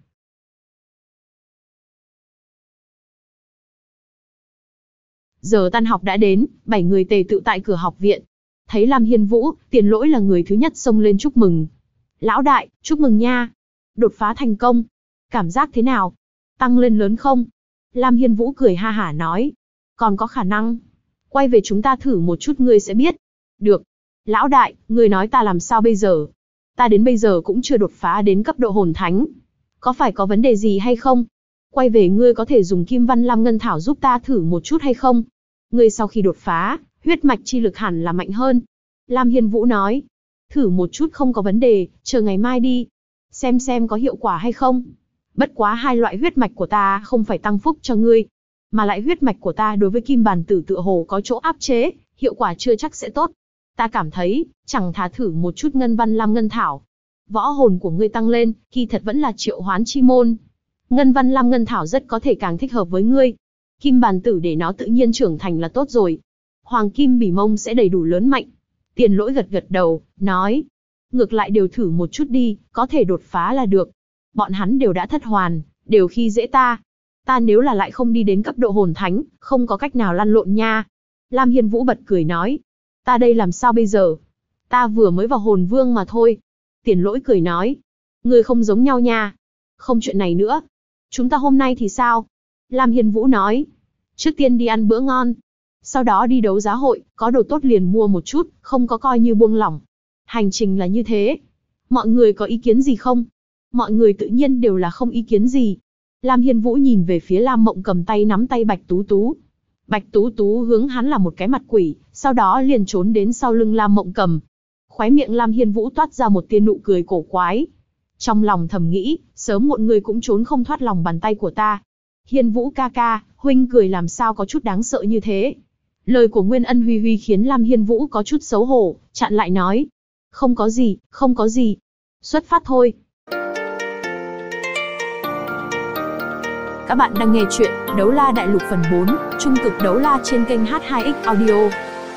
Giờ tan học đã đến, 7 người tề tựu tại cửa học viện. Thấy Lam Hiên Vũ, Tiền Lỗi là người thứ nhất xông lên chúc mừng. Lão đại, chúc mừng nha. Đột phá thành công. Cảm giác thế nào? Tăng lên lớn không? Lam Hiên Vũ cười ha hả nói. Còn có khả năng. Quay về chúng ta thử một chút ngươi sẽ biết. Được. Lão đại, ngươi nói ta làm sao bây giờ? Ta đến bây giờ cũng chưa đột phá đến cấp độ hồn thánh. Có phải có vấn đề gì hay không? Quay về ngươi có thể dùng Kim Văn Lam Ngân Thảo giúp ta thử một chút hay không? Ngươi sau khi đột phá, huyết mạch chi lực hẳn là mạnh hơn. Lam Hiên Vũ nói. Thử một chút không có vấn đề, chờ ngày mai đi. Xem có hiệu quả hay không. Bất quá hai loại huyết mạch của ta không phải tăng phúc cho ngươi. Mà lại huyết mạch của ta đối với kim bàn tử tựa hồ có chỗ áp chế, hiệu quả chưa chắc sẽ tốt. Ta cảm thấy, chẳng thà thử một chút Ngân Văn Lam Ngân Thảo. Võ hồn của ngươi tăng lên, kỳ thật vẫn là triệu hoán chi môn. Ngân Văn Lam Ngân Thảo rất có thể càng thích hợp với ngươi. Kim bàn tử để nó tự nhiên trưởng thành là tốt rồi. Hoàng kim bỉ mông sẽ đầy đủ lớn mạnh. Tiền Lỗi gật gật đầu, nói. Ngược lại đều thử một chút đi, có thể đột phá là được. Bọn hắn đều đã thất hoàn, đều khi dễ ta. Ta nếu là lại không đi đến cấp độ hồn thánh, không có cách nào lăn lộn nha. Lam Hiên Vũ bật cười nói. Ta đây làm sao bây giờ? Ta vừa mới vào hồn vương mà thôi. Tiền Lỗi cười nói. Người không giống nhau nha. Không chuyện này nữa. Chúng ta hôm nay thì sao? Lam Hiên Vũ nói. Trước tiên đi ăn bữa ngon. Sau đó đi đấu giá hội, có đồ tốt liền mua một chút, không có coi như buông lỏng. Hành trình là như thế. Mọi người có ý kiến gì không? Mọi người tự nhiên đều là không ý kiến gì. Lam Hiên Vũ nhìn về phía Lam Mộng Cầm tay nắm tay Bạch Tú Tú. Bạch Tú Tú hướng hắn là một cái mặt quỷ, sau đó liền trốn đến sau lưng Lam Mộng Cầm. Khóe miệng Lam Hiên Vũ toát ra một tia nụ cười cổ quái. Trong lòng thầm nghĩ, sớm muộn người cũng trốn không thoát lòng bàn tay của ta. Hiên Vũ ca ca, huynh cười làm sao có chút đáng sợ như thế. Lời của Nguyên Ân Huy Huy khiến Lam Hiên Vũ có chút xấu hổ, chặn lại nói. Không có gì, không có gì. Xuất phát thôi. Các bạn đang nghe chuyện Đấu La Đại Lục phần 4, Trung cực đấu la trên kênh H2X Audio.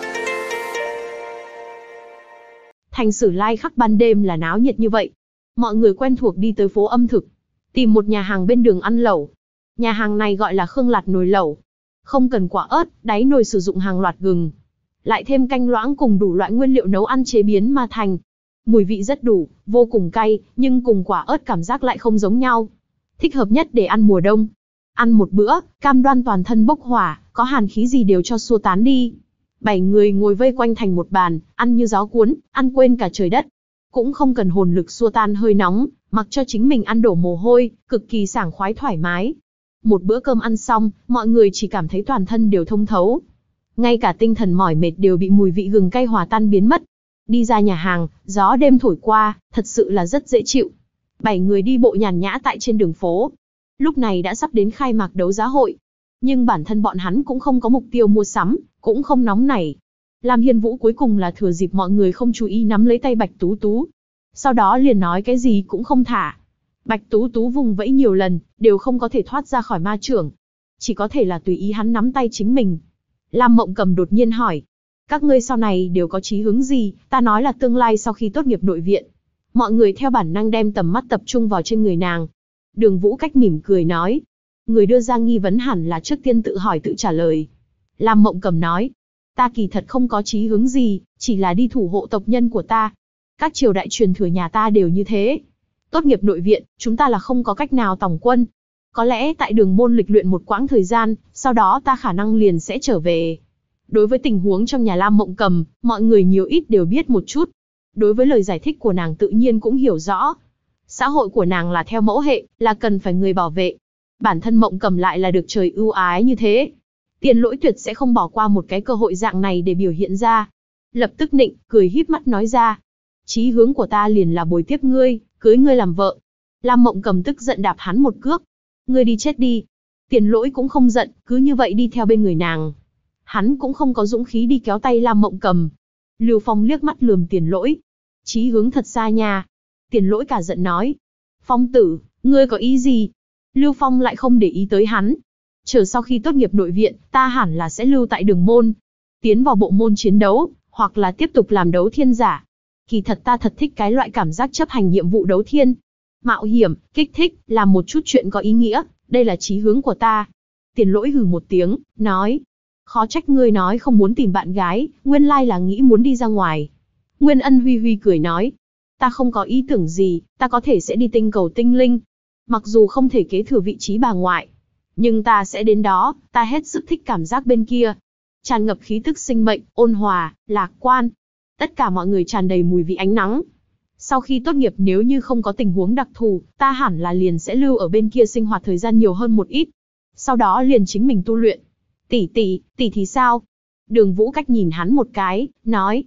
Thành Sử Lai khắc ban đêm là náo nhiệt như vậy. Mọi người quen thuộc đi tới phố ẩm thực, tìm một nhà hàng bên đường ăn lẩu. Nhà hàng này gọi là Khương Lạt nồi lẩu. Không cần quả ớt, đáy nồi sử dụng hàng loạt gừng. Lại thêm canh loãng cùng đủ loại nguyên liệu nấu ăn chế biến mà thành. Mùi vị rất đủ, vô cùng cay, nhưng cùng quả ớt cảm giác lại không giống nhau. Thích hợp nhất để ăn mùa đông. Ăn một bữa, cam đoan toàn thân bốc hỏa, có hàn khí gì đều cho xua tán đi. 7 người ngồi vây quanh thành một bàn, ăn như gió cuốn, ăn quên cả trời đất. Cũng không cần hồn lực xua tan hơi nóng, mặc cho chính mình ăn đổ mồ hôi, cực kỳ sảng khoái thoải mái. Một bữa cơm ăn xong, mọi người chỉ cảm thấy toàn thân đều thông thấu. Ngay cả tinh thần mỏi mệt đều bị mùi vị gừng cay hòa tan biến mất. Đi ra nhà hàng, gió đêm thổi qua, thật sự là rất dễ chịu. 7 người đi bộ nhàn nhã tại trên đường phố. Lúc này đã sắp đến khai mạc đấu giá hội. Nhưng bản thân bọn hắn cũng không có mục tiêu mua sắm, cũng không nóng nảy. Lam Hiên Vũ cuối cùng là thừa dịp mọi người không chú ý nắm lấy tay Bạch Tú Tú. Sau đó liền nói cái gì cũng không thả. Bạch Tú Tú vùng vẫy nhiều lần, đều không có thể thoát ra khỏi ma chưởng. Chỉ có thể là tùy ý hắn nắm tay chính mình. Lam Mộng Cầm đột nhiên hỏi. Các ngươi sau này đều có chí hướng gì? Ta nói là tương lai sau khi tốt nghiệp nội viện. Mọi người theo bản năng đem tầm mắt tập trung vào trên người nàng. Đường Vũ Cách mỉm cười nói. Người đưa ra nghi vấn hẳn là trước tiên tự hỏi tự trả lời. Lam Mộng Cầm nói. Ta kỳ thật không có chí hướng gì, chỉ là đi thủ hộ tộc nhân của ta. Các triều đại truyền thừa nhà ta đều như thế. Tốt nghiệp nội viện, chúng ta là không có cách nào tòng quân. Có lẽ tại đường môn lịch luyện một quãng thời gian, sau đó ta khả năng liền sẽ trở về. Đối với tình huống trong nhà Lam Mộng Cầm, mọi người nhiều ít đều biết một chút. Đối với lời giải thích của nàng tự nhiên cũng hiểu rõ. Xã hội của nàng là theo mẫu hệ, là cần phải người bảo vệ. Bản thân Mộng Cầm lại là được trời ưu ái như thế. Tiền Lỗi tuyệt sẽ không bỏ qua một cái cơ hội dạng này để biểu hiện ra. Lập tức nịnh, cười híp mắt nói ra. Chí hướng của ta liền là bồi tiếp ngươi, cưới ngươi làm vợ. Lam Mộng Cầm tức giận đạp hắn một cước. Ngươi đi chết đi. Tiền Lỗi cũng không giận, cứ như vậy đi theo bên người nàng. Hắn cũng không có dũng khí đi kéo tay Lam Mộng Cầm. Lưu Phong liếc mắt lườm Tiền Lỗi. Chí hướng thật xa nha. Tiền Lỗi cả giận nói. Phong tử, ngươi có ý gì? Lưu Phong lại không để ý tới hắn. Chờ sau khi tốt nghiệp nội viện, ta hẳn là sẽ lưu tại đường môn. Tiến vào bộ môn chiến đấu, hoặc là tiếp tục làm đấu thiên giả. Kỳ thật ta thật thích cái loại cảm giác chấp hành nhiệm vụ đấu thiên. Mạo hiểm, kích thích, làm một chút chuyện có ý nghĩa, đây là chí hướng của ta. Tiền Lỗi hừ một tiếng, nói. Khó trách ngươi nói không muốn tìm bạn gái, nguyên lai là nghĩ muốn đi ra ngoài. Nguyên Ân Huy Huy cười nói. Ta không có ý tưởng gì, ta có thể sẽ đi tinh cầu tinh linh. Mặc dù không thể kế thừa vị trí bà ngoại, nhưng ta sẽ đến đó, ta hết sức thích cảm giác bên kia. Tràn ngập khí tức sinh mệnh, ôn hòa, lạc quan. Tất cả mọi người tràn đầy mùi vị ánh nắng. Sau khi tốt nghiệp nếu như không có tình huống đặc thù, ta hẳn là liền sẽ lưu ở bên kia sinh hoạt thời gian nhiều hơn một ít. Sau đó liền chính mình tu luyện. Tỷ thì sao? Đường Vũ Cách nhìn hắn một cái, nói.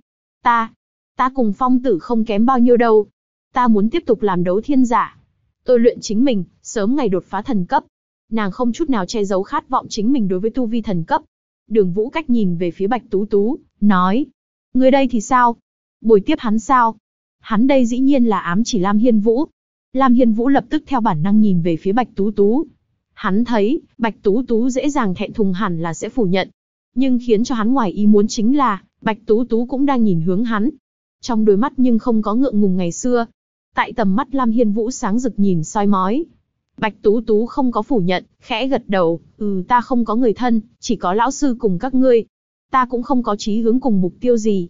Ta cùng Phong tử không kém bao nhiêu đâu. Ta muốn tiếp tục làm đấu thiên giả. Tôi luyện chính mình, sớm ngày đột phá thần cấp. Nàng không chút nào che giấu khát vọng chính mình đối với tu vi thần cấp. Đường Vũ Cách nhìn về phía Bạch Tú Tú, nói. Người đây thì sao? Bồi tiếp hắn sao? Hắn đây dĩ nhiên là ám chỉ Lam Hiên Vũ. Lam Hiên Vũ lập tức theo bản năng nhìn về phía Bạch Tú Tú. Hắn thấy, Bạch Tú Tú dễ dàng thẹn thùng hẳn là sẽ phủ nhận. Nhưng khiến cho hắn ngoài ý muốn chính là, Bạch Tú Tú cũng đang nhìn hướng hắn. Trong đôi mắt nhưng không có ngượng ngùng ngày xưa. Tại tầm mắt Lam Hiên Vũ sáng rực nhìn soi mói. Bạch Tú Tú không có phủ nhận, khẽ gật đầu, ta không có người thân, chỉ có lão sư cùng các ngươi. Ta cũng không có chí hướng cùng mục tiêu gì.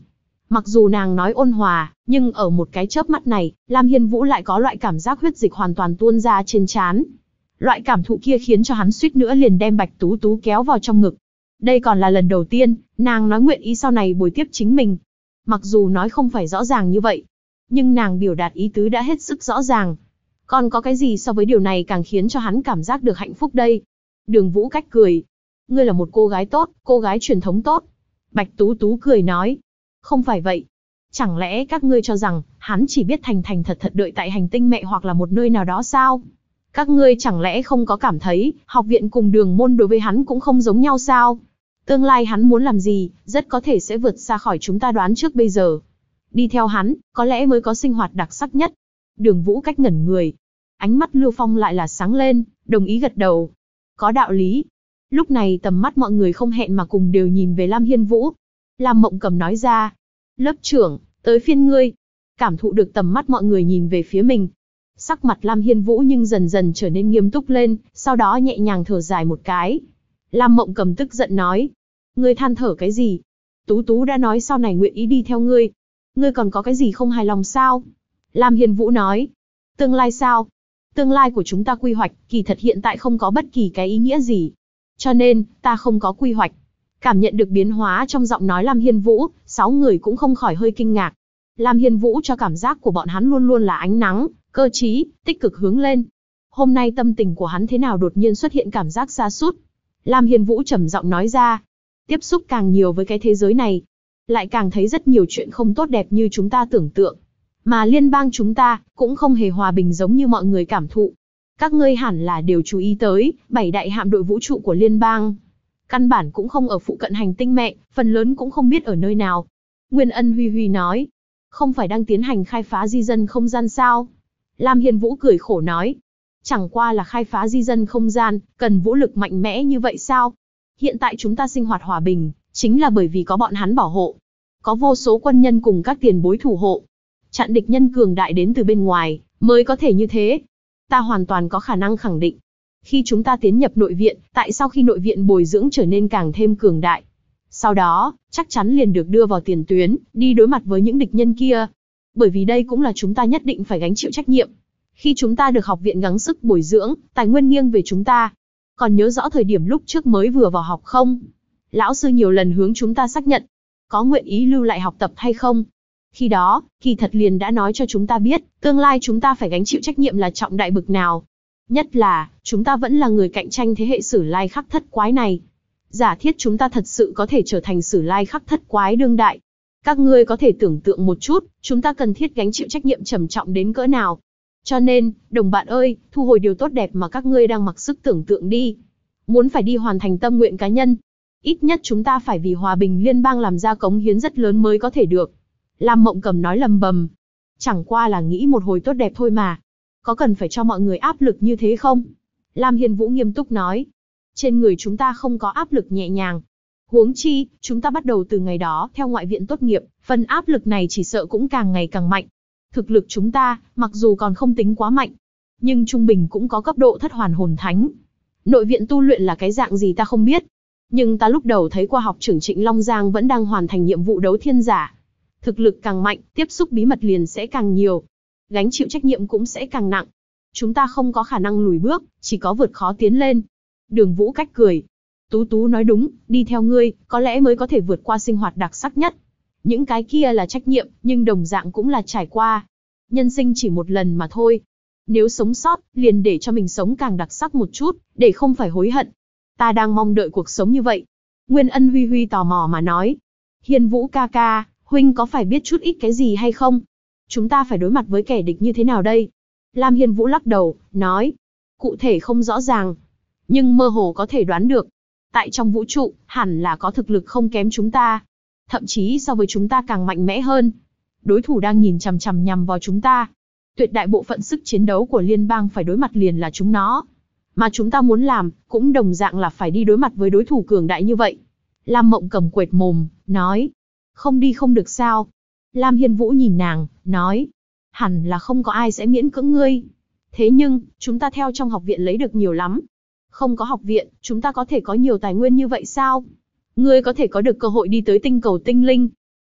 Mặc dù nàng nói ôn hòa, nhưng ở một cái chớp mắt này, Lam Hiên Vũ lại có loại cảm giác huyết dịch hoàn toàn tuôn ra trên trán. Loại cảm thụ kia khiến cho hắn suýt nữa liền đem Bạch Tú Tú kéo vào trong ngực. Đây còn là lần đầu tiên, nàng nói nguyện ý sau này bồi tiếp chính mình. Mặc dù nói không phải rõ ràng như vậy, nhưng nàng biểu đạt ý tứ đã hết sức rõ ràng. Còn có cái gì so với điều này càng khiến cho hắn cảm giác được hạnh phúc đây? Đường Vũ Cách cười. Ngươi là một cô gái tốt, cô gái truyền thống tốt. Bạch Tú Tú cười nói. Không phải vậy. Chẳng lẽ các ngươi cho rằng, hắn chỉ biết thành thành thật thật đợi tại hành tinh mẹ hoặc là một nơi nào đó sao? Các ngươi chẳng lẽ không có cảm thấy, học viện cùng đường môn đối với hắn cũng không giống nhau sao? Tương lai hắn muốn làm gì, rất có thể sẽ vượt xa khỏi chúng ta đoán trước bây giờ. Đi theo hắn, có lẽ mới có sinh hoạt đặc sắc nhất. Đường Vũ Cách ngẩn người. Ánh mắt Lưu Phong lại là sáng lên, đồng ý gật đầu. Có đạo lý. Lúc này tầm mắt mọi người không hẹn mà cùng đều nhìn về Lam Hiên Vũ. Lam Mộng Cầm nói ra. Lớp trưởng, tới phiên ngươi. Cảm thụ được tầm mắt mọi người nhìn về phía mình. Sắc mặt Lam Hiên Vũ nhưng dần dần trở nên nghiêm túc lên, sau đó nhẹ nhàng thở dài một cái. Lam Mộng Cầm tức giận nói. Ngươi than thở cái gì? Tú Tú đã nói sau này nguyện ý đi theo ngươi. Ngươi còn có cái gì không hài lòng sao? Lam Hiên Vũ nói. Tương lai sao? Tương lai của chúng ta quy hoạch, kỳ thật hiện tại không có bất kỳ cái ý nghĩa gì. Cho nên, ta không có quy hoạch. Cảm nhận được biến hóa trong giọng nói Lam Hiên Vũ, 6 người cũng không khỏi hơi kinh ngạc. Lam Hiên Vũ cho cảm giác của bọn hắn luôn luôn là ánh nắng, cơ trí, tích cực hướng lên. Hôm nay tâm tình của hắn thế nào đột nhiên xuất hiện cảm giác sa sút. Lam Hiên Vũ trầm giọng nói ra. Tiếp xúc càng nhiều với cái thế giới này, lại càng thấy rất nhiều chuyện không tốt đẹp như chúng ta tưởng tượng. Mà liên bang chúng ta, cũng không hề hòa bình giống như mọi người cảm thụ. Các ngươi hẳn là đều chú ý tới, 7 đại hạm đội vũ trụ của liên bang. Căn bản cũng không ở phụ cận hành tinh mẹ, phần lớn cũng không biết ở nơi nào. Nguyên Ân Huy Huy nói. Không phải đang tiến hành khai phá di dân không gian sao? Lam Hiên Vũ cười khổ nói. Chẳng qua là khai phá di dân không gian, cần vũ lực mạnh mẽ như vậy sao? Hiện tại chúng ta sinh hoạt hòa bình, chính là bởi vì có bọn hắn bảo hộ. Có vô số quân nhân cùng các tiền bối thủ hộ. Chặn địch nhân cường đại đến từ bên ngoài, mới có thể như thế. Ta hoàn toàn có khả năng khẳng định. Khi chúng ta tiến nhập nội viện, tại sao khi nội viện bồi dưỡng trở nên càng thêm cường đại? Sau đó, chắc chắn liền được đưa vào tiền tuyến, đi đối mặt với những địch nhân kia. Bởi vì đây cũng là chúng ta nhất định phải gánh chịu trách nhiệm. Khi chúng ta được học viện gắng sức bồi dưỡng, tài nguyên nghiêng về chúng ta. Còn nhớ rõ thời điểm lúc trước mới vừa vào học không? Lão sư nhiều lần hướng chúng ta xác nhận. Có nguyện ý lưu lại học tập hay không? Khi đó, kỳ thật liền đã nói cho chúng ta biết, tương lai chúng ta phải gánh chịu trách nhiệm là trọng đại bực nào. Nhất là, chúng ta vẫn là người cạnh tranh thế hệ Sử Lai Khắc Thất Quái này. Giả thiết chúng ta thật sự có thể trở thành Sử Lai Khắc Thất Quái đương đại. Các ngươi có thể tưởng tượng một chút, chúng ta cần thiết gánh chịu trách nhiệm trầm trọng đến cỡ nào. Cho nên, đồng bạn ơi, thu hồi điều tốt đẹp mà các ngươi đang mặc sức tưởng tượng đi. Muốn phải đi hoàn thành tâm nguyện cá nhân. Ít nhất chúng ta phải vì hòa bình liên bang làm ra cống hiến rất lớn mới có thể được. Lam Mộng Cầm nói lầm bầm. Chẳng qua là nghĩ một hồi tốt đẹp thôi mà. Có cần phải cho mọi người áp lực như thế không? Lam Hiên Vũ nghiêm túc nói. Trên người chúng ta không có áp lực nhẹ nhàng. Huống chi, chúng ta bắt đầu từ ngày đó, theo ngoại viện tốt nghiệp, phần áp lực này chỉ sợ cũng càng ngày càng mạnh. Thực lực chúng ta, mặc dù còn không tính quá mạnh, nhưng trung bình cũng có cấp độ thất hoàn hồn thánh. Nội viện tu luyện là cái dạng gì ta không biết. Nhưng ta lúc đầu thấy qua học trưởng Trịnh Long Giang vẫn đang hoàn thành nhiệm vụ đấu thiên giả. Thực lực càng mạnh, tiếp xúc bí mật liền sẽ càng nhiều. Gánh chịu trách nhiệm cũng sẽ càng nặng. Chúng ta không có khả năng lùi bước, chỉ có vượt khó tiến lên. Đường Vũ Cách cười. Tú Tú nói đúng, đi theo ngươi, có lẽ mới có thể vượt qua sinh hoạt đặc sắc nhất. Những cái kia là trách nhiệm, nhưng đồng dạng cũng là trải qua. Nhân sinh chỉ một lần mà thôi. Nếu sống sót, liền để cho mình sống càng đặc sắc một chút, để không phải hối hận. Ta đang mong đợi cuộc sống như vậy. Nguyên Ân Huy Huy tò mò mà nói. Hiên Vũ ca ca, huynh có phải biết chút ít cái gì hay không? Chúng ta phải đối mặt với kẻ địch như thế nào đây? Lam Hiên Vũ lắc đầu, nói. Cụ thể không rõ ràng, nhưng mơ hồ có thể đoán được. Tại trong vũ trụ, hẳn là có thực lực không kém chúng ta. Thậm chí so với chúng ta càng mạnh mẽ hơn. Đối thủ đang nhìn chằm chằm nhằm vào chúng ta. Tuyệt đại bộ phận sức chiến đấu của liên bang phải đối mặt liền là chúng nó. Mà chúng ta muốn làm, cũng đồng dạng là phải đi đối mặt với đối thủ cường đại như vậy. Lam Mộng Cầm quệt mồm, nói. Không đi không được sao? Lam Hiên Vũ nhìn nàng, nói. Hẳn là không có ai sẽ miễn cưỡng ngươi. Thế nhưng, chúng ta theo trong học viện lấy được nhiều lắm. Không có học viện, chúng ta có thể có nhiều tài nguyên như vậy sao? Ngươi có thể có được cơ hội đi tới tinh cầu tinh linh.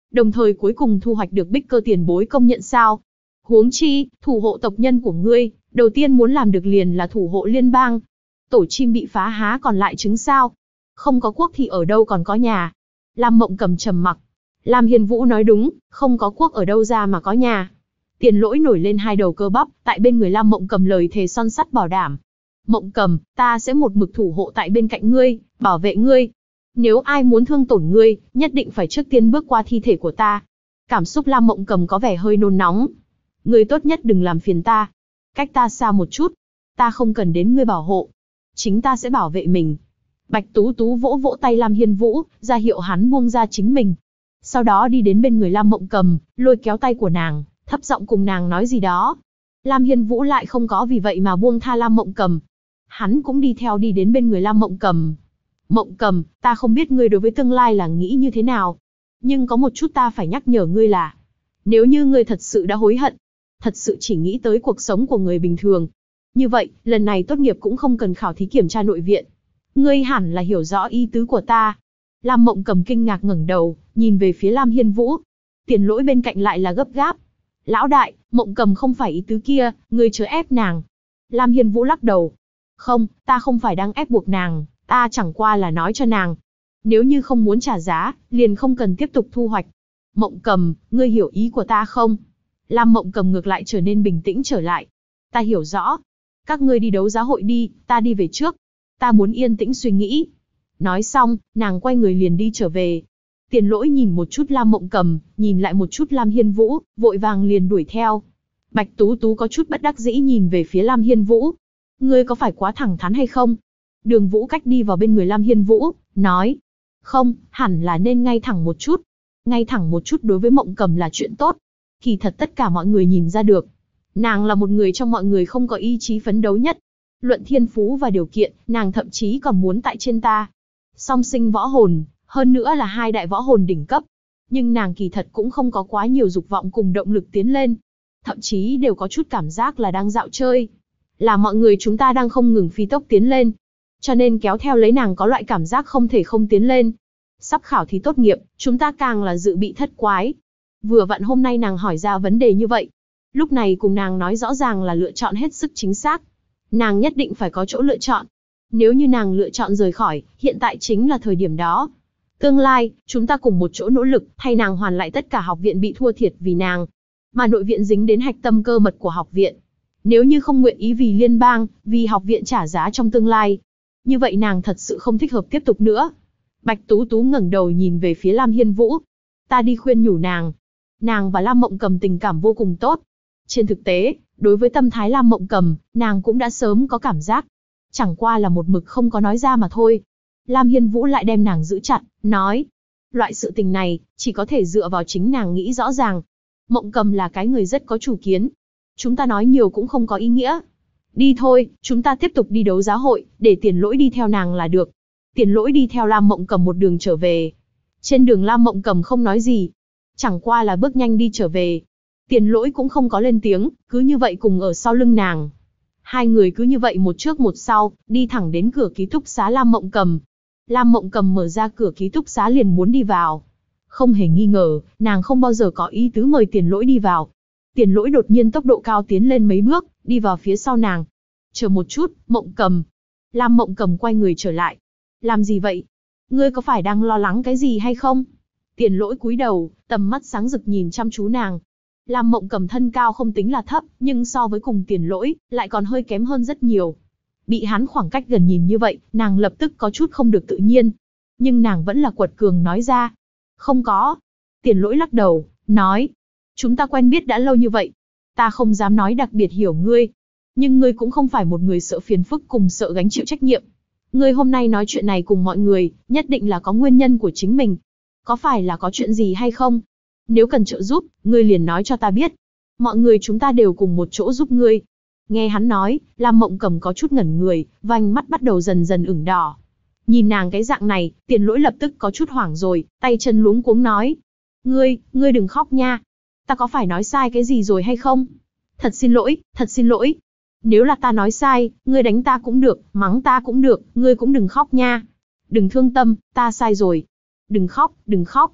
đồng thời cuối cùng thu hoạch được Bích Cơ tiền bối công nhận sao? Huống chi, thủ hộ tộc nhân của ngươi, đầu tiên muốn làm được liền là thủ hộ liên bang. Tổ chim bị phá há còn lại trứng sao? Không có quốc thì ở đâu còn có nhà? Lam Mộng Cầm trầm mặc. Lam Hiên Vũ nói đúng, không có quốc ở đâu ra mà có nhà. Tiền Lỗi nổi lên hai đầu cơ bắp, tại bên người Lam Mộng Cầm lời thề son sắt bảo đảm. Mộng Cầm, ta sẽ một mực thủ hộ tại bên cạnh ngươi, bảo vệ ngươi. Nếu ai muốn thương tổn ngươi, nhất định phải trước tiên bước qua thi thể của ta. Cảm xúc Lam Mộng Cầm có vẻ hơi nôn nóng. Ngươi tốt nhất đừng làm phiền ta. Cách ta xa một chút. Ta không cần đến ngươi bảo hộ. Chính ta sẽ bảo vệ mình. Bạch Tú Tú vỗ vỗ tay Lam Hiên Vũ, ra hiệu hắn buông ra chính mình. Sau đó đi đến bên người Lam Mộng Cầm, lôi kéo tay của nàng, thấp giọng cùng nàng nói gì đó. Lam Hiên Vũ lại không có vì vậy mà buông tha Lam Mộng Cầm. Hắn cũng đi theo đi đến bên người Lam Mộng Cầm. Mộng Cầm, ta không biết ngươi đối với tương lai là nghĩ như thế nào. Nhưng có một chút ta phải nhắc nhở ngươi là, nếu như ngươi thật sự đã hối hận, thật sự chỉ nghĩ tới cuộc sống của người bình thường, như vậy, lần này tốt nghiệp cũng không cần khảo thí kiểm tra nội viện. Ngươi hẳn là hiểu rõ ý tứ của ta. Lam Mộng Cầm kinh ngạc ngẩng đầu, nhìn về phía Lam Hiên Vũ. Tiền Lỗi bên cạnh lại là gấp gáp. Lão đại, Mộng Cầm không phải ý tứ kia, ngươi chớ ép nàng. Lam Hiên Vũ lắc đầu. Không, ta không phải đang ép buộc nàng, ta chẳng qua là nói cho nàng. Nếu như không muốn trả giá, liền không cần tiếp tục thu hoạch. Mộng Cầm, ngươi hiểu ý của ta không? Lam Mộng Cầm ngược lại trở nên bình tĩnh trở lại. Ta hiểu rõ. Các ngươi đi đấu giá hội đi, ta đi về trước. Ta muốn yên tĩnh suy nghĩ. Nói xong, nàng quay người liền đi trở về. Tiền Lỗi nhìn một chút Lam Mộng Cầm, nhìn lại một chút Lam Hiên Vũ, vội vàng liền đuổi theo. Bạch Tú Tú có chút bất đắc dĩ nhìn về phía Lam Hiên Vũ. Ngươi có phải quá thẳng thắn hay không? Đường Vũ Cách đi vào bên người Lam Hiên Vũ, nói. Không, hẳn là nên ngay thẳng một chút. Ngay thẳng một chút đối với Mộng Cầm là chuyện tốt. Kỳ thật tất cả mọi người nhìn ra được. Nàng là một người trong mọi người không có ý chí phấn đấu nhất. Luận thiên phú và điều kiện, nàng thậm chí còn muốn tại trên ta. Song sinh võ hồn, hơn nữa là hai đại võ hồn đỉnh cấp. Nhưng nàng kỳ thật cũng không có quá nhiều dục vọng cùng động lực tiến lên. Thậm chí đều có chút cảm giác là đang dạo chơi. Là mọi người chúng ta đang không ngừng phi tốc tiến lên. Cho nên kéo theo lấy nàng có loại cảm giác không thể không tiến lên. Sắp khảo thí tốt nghiệp, chúng ta càng là dự bị thất quái. Vừa vặn hôm nay nàng hỏi ra vấn đề như vậy. Lúc này cùng nàng nói rõ ràng là lựa chọn hết sức chính xác. Nàng nhất định phải có chỗ lựa chọn. Nếu như nàng lựa chọn rời khỏi, hiện tại chính là thời điểm đó. Tương lai, chúng ta cùng một chỗ nỗ lực, thay nàng hoàn lại tất cả học viện bị thua thiệt vì nàng. Mà nội viện dính đến hạch tâm cơ mật của học viện. Nếu như không nguyện ý vì liên bang, vì học viện trả giá trong tương lai, như vậy nàng thật sự không thích hợp tiếp tục nữa. Bạch Tú Tú ngẩng đầu nhìn về phía Lam Hiên Vũ. Ta đi khuyên nhủ nàng. Nàng và Lam Mộng Cầm tình cảm vô cùng tốt. Trên thực tế, đối với tâm thái Lam Mộng Cầm, nàng cũng đã sớm có cảm giác. Chẳng qua là một mực không có nói ra mà thôi. Lam Hiên Vũ lại đem nàng giữ chặt, nói. Loại sự tình này, chỉ có thể dựa vào chính nàng nghĩ rõ ràng. Mộng Cầm là cái người rất có chủ kiến. Chúng ta nói nhiều cũng không có ý nghĩa. Đi thôi, chúng ta tiếp tục đi đấu giá hội, để Tiền Lỗi đi theo nàng là được. Tiền Lỗi đi theo Lam Mộng Cầm một đường trở về. Trên đường Lam Mộng Cầm không nói gì. Chẳng qua là bước nhanh đi trở về. Tiền Lỗi cũng không có lên tiếng, cứ như vậy cùng ở sau lưng nàng. Hai người cứ như vậy một trước một sau, đi thẳng đến cửa ký túc xá Lam Mộng Cầm. Lam Mộng Cầm mở ra cửa ký túc xá liền muốn đi vào. Không hề nghi ngờ, nàng không bao giờ có ý tứ mời Tiền Lỗi đi vào. Tiền Lỗi đột nhiên tốc độ cao tiến lên mấy bước, đi vào phía sau nàng. Chờ một chút, Mộng Cầm. Lam Mộng Cầm quay người trở lại. Làm gì vậy? Ngươi có phải đang lo lắng cái gì hay không? Tiền Lỗi cúi đầu, tầm mắt sáng rực nhìn chăm chú nàng. Lam Mộng Cầm thân cao không tính là thấp, nhưng so với cùng Tiền Lỗi, lại còn hơi kém hơn rất nhiều. Bị hắn khoảng cách gần nhìn như vậy, nàng lập tức có chút không được tự nhiên. Nhưng nàng vẫn là quật cường nói ra. Không có. Tiền Lỗi lắc đầu, nói. Chúng ta quen biết đã lâu như vậy. Ta không dám nói đặc biệt hiểu ngươi. Nhưng ngươi cũng không phải một người sợ phiền phức cùng sợ gánh chịu trách nhiệm. Ngươi hôm nay nói chuyện này cùng mọi người, nhất định là có nguyên nhân của chính mình. Có phải là có chuyện gì hay không? Nếu cần trợ giúp, ngươi liền nói cho ta biết. Mọi người chúng ta đều cùng một chỗ giúp ngươi. Nghe hắn nói, Lam Mộng Cầm có chút ngẩn người, vành mắt bắt đầu dần dần ửng đỏ. Nhìn nàng cái dạng này, Tiền Lỗi lập tức có chút hoảng rồi, tay chân luống cuống nói. Ngươi đừng khóc nha. Ta có phải nói sai cái gì rồi hay không? Thật xin lỗi, thật xin lỗi. Nếu là ta nói sai, ngươi đánh ta cũng được, mắng ta cũng được, ngươi cũng đừng khóc nha. Đừng thương tâm, ta sai rồi. Đừng khóc, đừng khóc.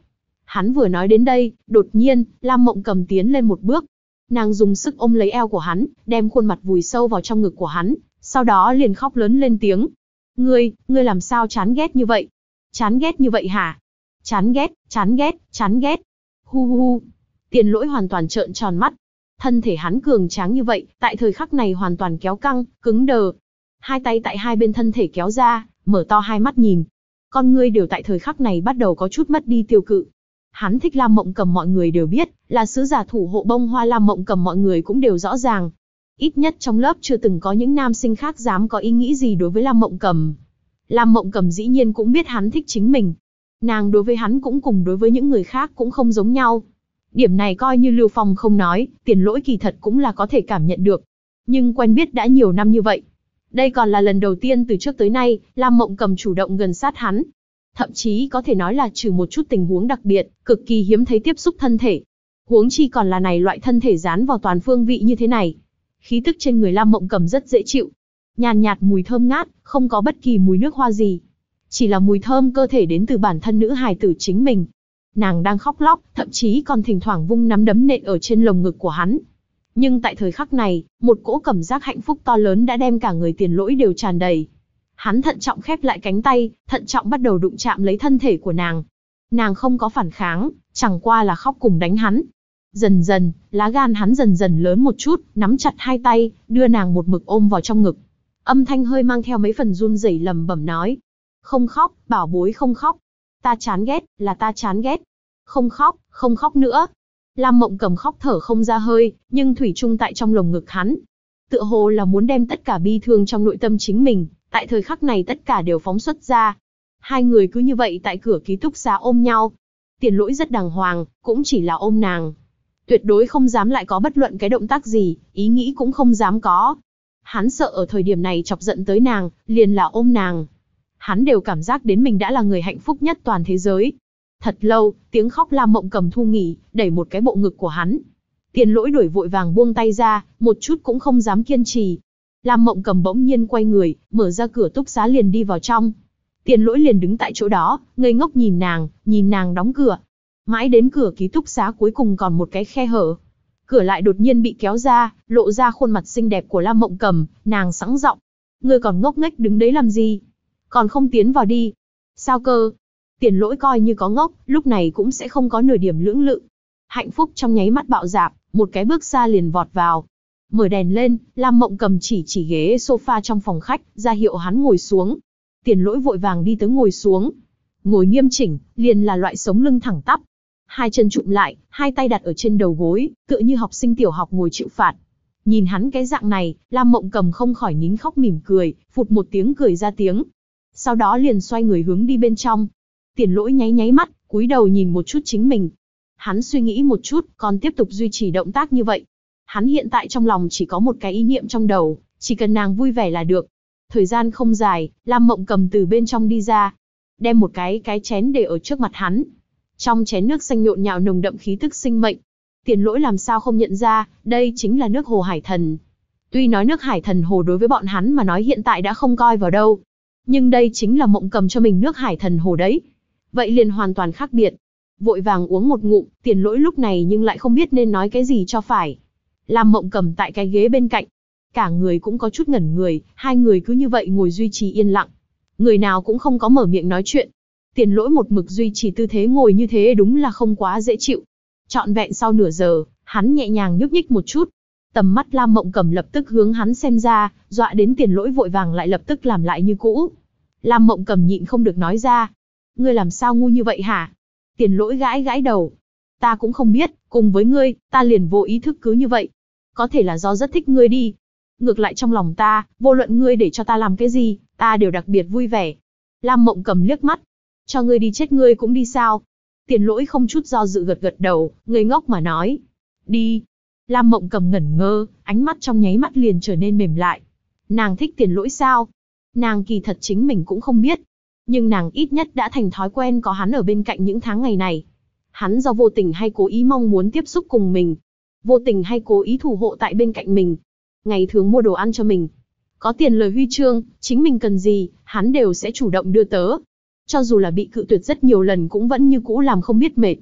Hắn vừa nói đến đây, đột nhiên, Lam Mộng Cầm tiến lên một bước. Nàng dùng sức ôm lấy eo của hắn, đem khuôn mặt vùi sâu vào trong ngực của hắn, sau đó liền khóc lớn lên tiếng. Ngươi làm sao chán ghét như vậy? Chán ghét như vậy hả? Chán ghét, chán ghét, chán ghét. Hu hu hu. Tiền Lỗi hoàn toàn trợn tròn mắt. Thân thể hắn cường tráng như vậy, tại thời khắc này hoàn toàn kéo căng, cứng đờ. Hai tay tại hai bên thân thể kéo ra, mở to hai mắt nhìn. Con ngươi đều tại thời khắc này bắt đầu có chút mất đi tiêu cự. Hắn thích Lam Mộng Cầm mọi người đều biết, là sứ giả thủ hộ bông hoa Lam Mộng Cầm mọi người cũng đều rõ ràng. Ít nhất trong lớp chưa từng có những nam sinh khác dám có ý nghĩ gì đối với Lam Mộng Cầm. Lam Mộng Cầm dĩ nhiên cũng biết hắn thích chính mình. Nàng đối với hắn cũng cùng đối với những người khác cũng không giống nhau. Điểm này coi như Lưu Phong không nói, Tiền Lỗi kỳ thật cũng là có thể cảm nhận được. Nhưng quen biết đã nhiều năm như vậy. Đây còn là lần đầu tiên từ trước tới nay, Lam Mộng Cầm chủ động gần sát hắn. Thậm chí có thể nói là trừ một chút tình huống đặc biệt, cực kỳ hiếm thấy tiếp xúc thân thể. Huống chi còn là này loại thân thể dán vào toàn phương vị như thế này. Khí tức trên người Lam Mộng Cầm rất dễ chịu. Nhàn nhạt mùi thơm ngát, không có bất kỳ mùi nước hoa gì. Chỉ là mùi thơm cơ thể đến từ bản thân nữ hài tử chính mình. Nàng đang khóc lóc, thậm chí còn thỉnh thoảng vung nắm đấm nện ở trên lồng ngực của hắn. Nhưng tại thời khắc này, một cỗ cảm giác hạnh phúc to lớn đã đem cả người Tiền Lỗi đều tràn đầy. Hắn thận trọng khép lại cánh tay, thận trọng bắt đầu đụng chạm lấy thân thể của nàng. Nàng không có phản kháng, chẳng qua là khóc cùng đánh hắn. Dần dần, lá gan hắn dần dần lớn một chút, nắm chặt hai tay, đưa nàng một mực ôm vào trong ngực. Âm thanh hơi mang theo mấy phần run rẩy lẩm bẩm nói. Không khóc, bảo bối không khóc. Ta chán ghét, là ta chán ghét. Không khóc nữa. Lam Mộng Cầm khóc thở không ra hơi, nhưng thủy chung tại trong lồng ngực hắn. Tựa hồ là muốn đem tất cả bi thương trong nội tâm chính mình, tại thời khắc này tất cả đều phóng xuất ra. Hai người cứ như vậy tại cửa ký túc xá ôm nhau. Tiền Lỗi rất đàng hoàng, cũng chỉ là ôm nàng. Tuyệt đối không dám lại có bất luận cái động tác gì, ý nghĩ cũng không dám có. Hắn sợ ở thời điểm này chọc giận tới nàng, liền là ôm nàng. Hắn đều cảm giác đến mình đã là người hạnh phúc nhất toàn thế giới. Thật lâu, tiếng khóc Lam Mộng Cầm thu nghỉ, đẩy một cái bộ ngực của hắn. Tiền Lỗi đuổi vội vàng buông tay ra, một chút cũng không dám kiên trì. Lam Mộng Cầm bỗng nhiên quay người, mở ra cửa túc xá liền đi vào trong. Tiền Lỗi liền đứng tại chỗ đó, ngây ngốc nhìn nàng đóng cửa. Mãi đến cửa ký túc xá cuối cùng còn một cái khe hở. Cửa lại đột nhiên bị kéo ra, lộ ra khuôn mặt xinh đẹp của Lam Mộng Cầm, nàng sẵn giọng. Ngươi còn ngốc nghếch đứng đấy làm gì? Còn không tiến vào đi. Sao cơ? Tiền Lỗi coi như có ngốc, lúc này cũng sẽ không có nửa điểm lưỡng lự. Hạnh phúc trong nháy mắt bạo dạp, một cái bước xa liền vọt vào. Mở đèn lên, Lam Mộng Cầm chỉ ghế sofa trong phòng khách, ra hiệu hắn ngồi xuống. Tiền Lỗi vội vàng đi tới ngồi xuống. Ngồi nghiêm chỉnh, liền là loại sống lưng thẳng tắp. Hai chân chụm lại, hai tay đặt ở trên đầu gối, tựa như học sinh tiểu học ngồi chịu phạt. Nhìn hắn cái dạng này, Lam Mộng Cầm không khỏi nín khóc mỉm cười, phụt một tiếng cười ra tiếng. Sau đó liền xoay người hướng đi bên trong. Tiền Lỗi nháy mắt, cúi đầu nhìn một chút chính mình. Hắn suy nghĩ một chút, còn tiếp tục duy trì động tác như vậy. Hắn hiện tại trong lòng chỉ có một cái ý niệm trong đầu, chỉ cần nàng vui vẻ là được. Thời gian không dài, Lam Mộng Cầm từ bên trong đi ra, đem một cái chén để ở trước mặt hắn. Trong chén nước xanh nhộn nhạo nồng đậm khí tức sinh mệnh. Tiền Lỗi làm sao không nhận ra, đây chính là nước hồ Hải Thần. Tuy nói nước Hải Thần hồ đối với bọn hắn mà nói hiện tại đã không coi vào đâu, nhưng đây chính là Mộng Cầm cho mình nước Hải Thần hồ đấy. Vậy liền hoàn toàn khác biệt. Vội vàng uống một ngụm, Tiền Lỗi lúc này nhưng lại không biết nên nói cái gì cho phải. Lam Mộng Cầm tại cái ghế bên cạnh, cả người cũng có chút ngẩn người, hai người cứ như vậy ngồi duy trì yên lặng. Người nào cũng không có mở miệng nói chuyện. Tiền Lỗi một mực duy trì tư thế ngồi như thế đúng là không quá dễ chịu. Trọn vẹn sau nửa giờ, hắn nhẹ nhàng nhúc nhích một chút. Tầm mắt Lam Mộng Cầm lập tức hướng hắn xem ra, dọa đến Tiền Lỗi vội vàng lại lập tức làm lại như cũ. Lam Mộng Cầm nhịn không được nói ra. Ngươi làm sao ngu như vậy hả? Tiền Lỗi gãi đầu. Ta cũng không biết, cùng với ngươi, ta liền vô ý thức cứ như vậy. Có thể là do rất thích ngươi đi. Ngược lại trong lòng ta, vô luận ngươi để cho ta làm cái gì, ta đều đặc biệt vui vẻ. Lam Mộng Cầm liếc mắt. Cho ngươi đi chết ngươi cũng đi sao? Tiền Lỗi không chút do dự gật đầu, ngây ngốc mà nói. Đi. Lam Mộng Cầm ngẩn ngơ, ánh mắt trong nháy mắt liền trở nên mềm lại. Nàng thích Tiền Lỗi sao? Nàng kỳ thật chính mình cũng không biết. Nhưng nàng ít nhất đã thành thói quen có hắn ở bên cạnh những tháng ngày này. Hắn do vô tình hay cố ý mong muốn tiếp xúc cùng mình. Vô tình hay cố ý thủ hộ tại bên cạnh mình. Ngày thường mua đồ ăn cho mình. Có tiền lời huy chương, chính mình cần gì, hắn đều sẽ chủ động đưa tớ. Cho dù là bị cự tuyệt rất nhiều lần cũng vẫn như cũ làm không biết mệt.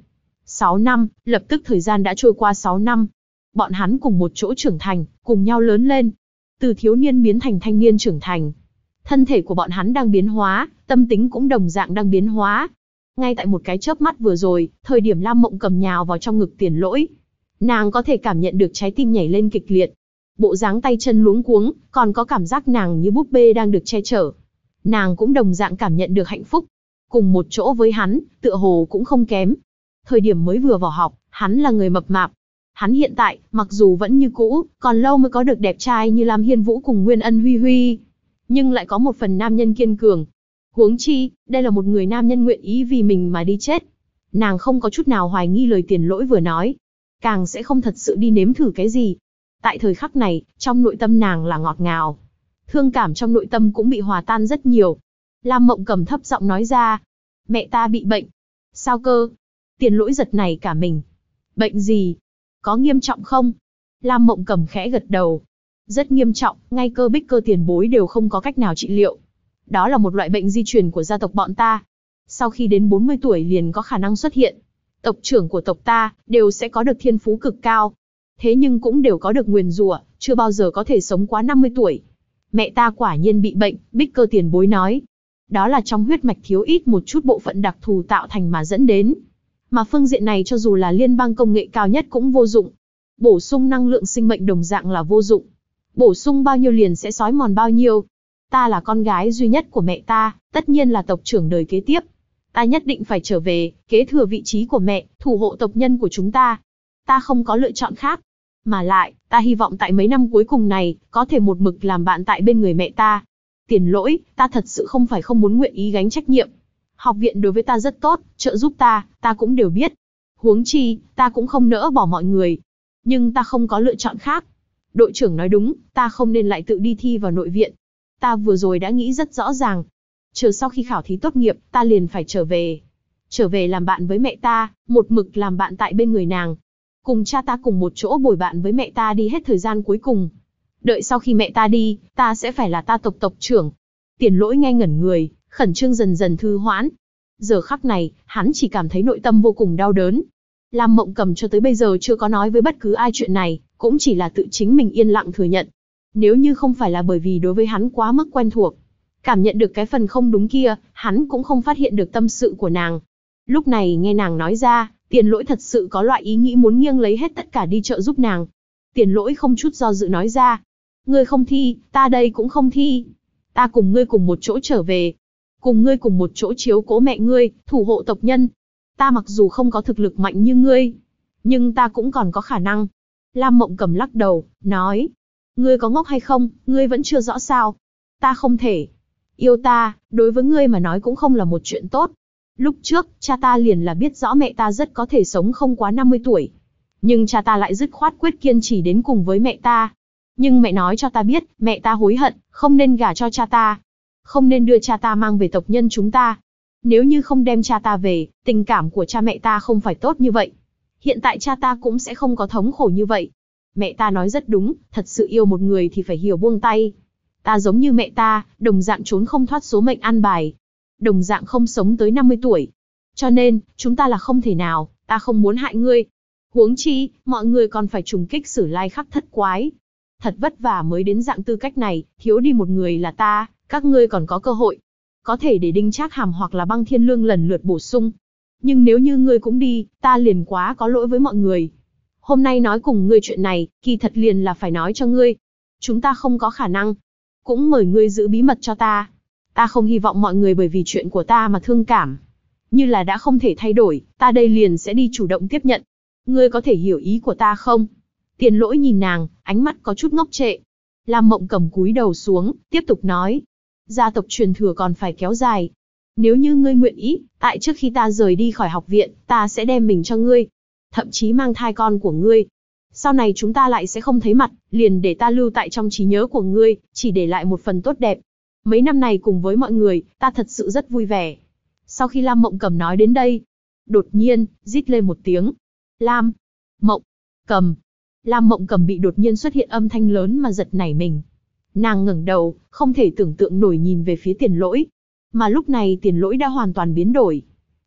6 năm, lập tức thời gian đã trôi qua 6 năm. Bọn hắn cùng một chỗ trưởng thành, cùng nhau lớn lên. Từ thiếu niên biến thành thanh niên trưởng thành. Thân thể của bọn hắn đang biến hóa, tâm tính cũng đồng dạng đang biến hóa. Ngay tại một cái chớp mắt vừa rồi, thời điểm Lam Mộng Cầm nhào vào trong ngực Tiền Lỗi, nàng có thể cảm nhận được trái tim nhảy lên kịch liệt. Bộ dáng tay chân luống cuống, còn có cảm giác nàng như búp bê đang được che chở. Nàng cũng đồng dạng cảm nhận được hạnh phúc. Cùng một chỗ với hắn, tựa hồ cũng không kém. Thời điểm mới vừa vào học, hắn là người mập mạp. Hắn hiện tại, mặc dù vẫn như cũ, còn lâu mới có được đẹp trai như Lam Hiên Vũ cùng Nguyên Ân Huy Huy, nhưng lại có một phần nam nhân kiên cường. Huống chi, đây là một người nam nhân nguyện ý vì mình mà đi chết. Nàng không có chút nào hoài nghi lời Tiền Lỗi vừa nói. Càng sẽ không thật sự đi nếm thử cái gì. Tại thời khắc này, trong nội tâm nàng là ngọt ngào. Thương cảm trong nội tâm cũng bị hòa tan rất nhiều. Lam Mộng Cầm thấp giọng nói ra. Mẹ ta bị bệnh. Sao cơ? Tiền Lỗi giật nảy cả mình. Bệnh gì? Có nghiêm trọng không? Lam Mộng Cầm khẽ gật đầu. Rất nghiêm trọng, ngay cơ bích cơ tiền bối đều không có cách nào trị liệu. Đó là một loại bệnh di truyền của gia tộc bọn ta. Sau khi đến 40 tuổi liền có khả năng xuất hiện. Tộc trưởng của tộc ta đều sẽ có được thiên phú cực cao. Thế nhưng cũng đều có được nguyền rủa, chưa bao giờ có thể sống quá 50 tuổi. Mẹ ta quả nhiên bị bệnh, bích cơ tiền bối nói. Đó là trong huyết mạch thiếu ít một chút bộ phận đặc thù tạo thành mà dẫn đến. Mà phương diện này cho dù là liên bang công nghệ cao nhất cũng vô dụng. Bổ sung năng lượng sinh mệnh đồng dạng là vô dụng. Bổ sung bao nhiêu liền sẽ xói mòn bao nhiêu. Ta là con gái duy nhất của mẹ ta, tất nhiên là tộc trưởng đời kế tiếp. Ta nhất định phải trở về, kế thừa vị trí của mẹ, thủ hộ tộc nhân của chúng ta. Ta không có lựa chọn khác. Mà lại, ta hy vọng tại mấy năm cuối cùng này, có thể một mực làm bạn tại bên người mẹ ta. Tiền Lỗi, ta thật sự không phải không muốn nguyện ý gánh trách nhiệm. Học viện đối với ta rất tốt, trợ giúp ta cũng đều biết. Huống chi, ta cũng không nỡ bỏ mọi người. Nhưng ta không có lựa chọn khác. Đội trưởng nói đúng, ta không nên lại tự đi thi vào nội viện. Ta vừa rồi đã nghĩ rất rõ ràng. Chờ sau khi khảo thí tốt nghiệp, ta liền phải trở về. Trở về làm bạn với mẹ ta, một mực làm bạn tại bên người nàng. Cùng cha ta cùng một chỗ bồi bạn với mẹ ta đi hết thời gian cuối cùng. Đợi sau khi mẹ ta đi, ta sẽ phải là ta tộc trưởng. Tiền Lỗi nghe ngẩn người, khẩn trương dần dần thư hoãn. Giờ khắc này, hắn chỉ cảm thấy nội tâm vô cùng đau đớn. Lam Mộng Cầm cho tới bây giờ chưa có nói với bất cứ ai chuyện này, cũng chỉ là tự chính mình yên lặng thừa nhận. Nếu như không phải là bởi vì đối với hắn quá mức quen thuộc, cảm nhận được cái phần không đúng kia, hắn cũng không phát hiện được tâm sự của nàng. Lúc này nghe nàng nói ra, Tiền Lỗi thật sự có loại ý nghĩ muốn nghiêng lấy hết tất cả đi trợ giúp nàng. Tiền Lỗi không chút do dự nói ra. Ngươi không thi, ta đây cũng không thi. Ta cùng ngươi cùng một chỗ trở về. Cùng ngươi cùng một chỗ chiếu cố mẹ ngươi, thủ hộ tộc nhân. Ta mặc dù không có thực lực mạnh như ngươi, nhưng ta cũng còn có khả năng. Lam Mộng Cầm lắc đầu, nói. Ngươi có ngốc hay không, ngươi vẫn chưa rõ sao. Ta không thể. Yêu ta, đối với ngươi mà nói cũng không là một chuyện tốt. Lúc trước, cha ta liền là biết rõ mẹ ta rất có thể sống không quá 50 tuổi. Nhưng cha ta lại dứt khoát quyết kiên trì đến cùng với mẹ ta. Nhưng mẹ nói cho ta biết, mẹ ta hối hận, không nên gả cho cha ta. Không nên đưa cha ta mang về tộc nhân chúng ta. Nếu như không đem cha ta về, tình cảm của cha mẹ ta không phải tốt như vậy. Hiện tại cha ta cũng sẽ không có thống khổ như vậy. Mẹ ta nói rất đúng, thật sự yêu một người thì phải hiểu buông tay. Ta giống như mẹ ta, đồng dạng trốn không thoát số mệnh an bài. Đồng dạng không sống tới 50 tuổi. Cho nên, chúng ta là không thể nào, ta không muốn hại ngươi. Huống chi, mọi người còn phải trùng kích Sử Lai Khắc thất quái. Thật vất vả mới đến dạng tư cách này, thiếu đi một người là ta, các ngươi còn có cơ hội. Có thể để Đinh Trác Hàm hoặc là Băng Thiên Lương lần lượt bổ sung. Nhưng nếu như ngươi cũng đi, ta liền quá có lỗi với mọi người. Hôm nay nói cùng ngươi chuyện này, kỳ thật liền là phải nói cho ngươi. Chúng ta không có khả năng. Cũng mời ngươi giữ bí mật cho ta. Ta không hy vọng mọi người bởi vì chuyện của ta mà thương cảm. Như là đã không thể thay đổi, ta đây liền sẽ đi chủ động tiếp nhận. Ngươi có thể hiểu ý của ta không? Tiền Lỗi nhìn nàng, ánh mắt có chút ngốc trệ. Lam Mộng Cầm cúi đầu xuống, tiếp tục nói. Gia tộc truyền thừa còn phải kéo dài. Nếu như ngươi nguyện ý, tại trước khi ta rời đi khỏi học viện, ta sẽ đem mình cho ngươi. Thậm chí mang thai con của ngươi. Sau này chúng ta lại sẽ không thấy mặt, liền để ta lưu tại trong trí nhớ của ngươi, chỉ để lại một phần tốt đẹp. Mấy năm này cùng với mọi người, ta thật sự rất vui vẻ. Sau khi Lam Mộng Cầm nói đến đây, đột nhiên, rít lên một tiếng. Lam Mộng Cầm. Lam Mộng Cầm bị đột nhiên xuất hiện âm thanh lớn mà giật nảy mình. Nàng ngẩng đầu, không thể tưởng tượng nổi nhìn về phía Tiền Lỗi. Mà lúc này Tiền Lỗi đã hoàn toàn biến đổi.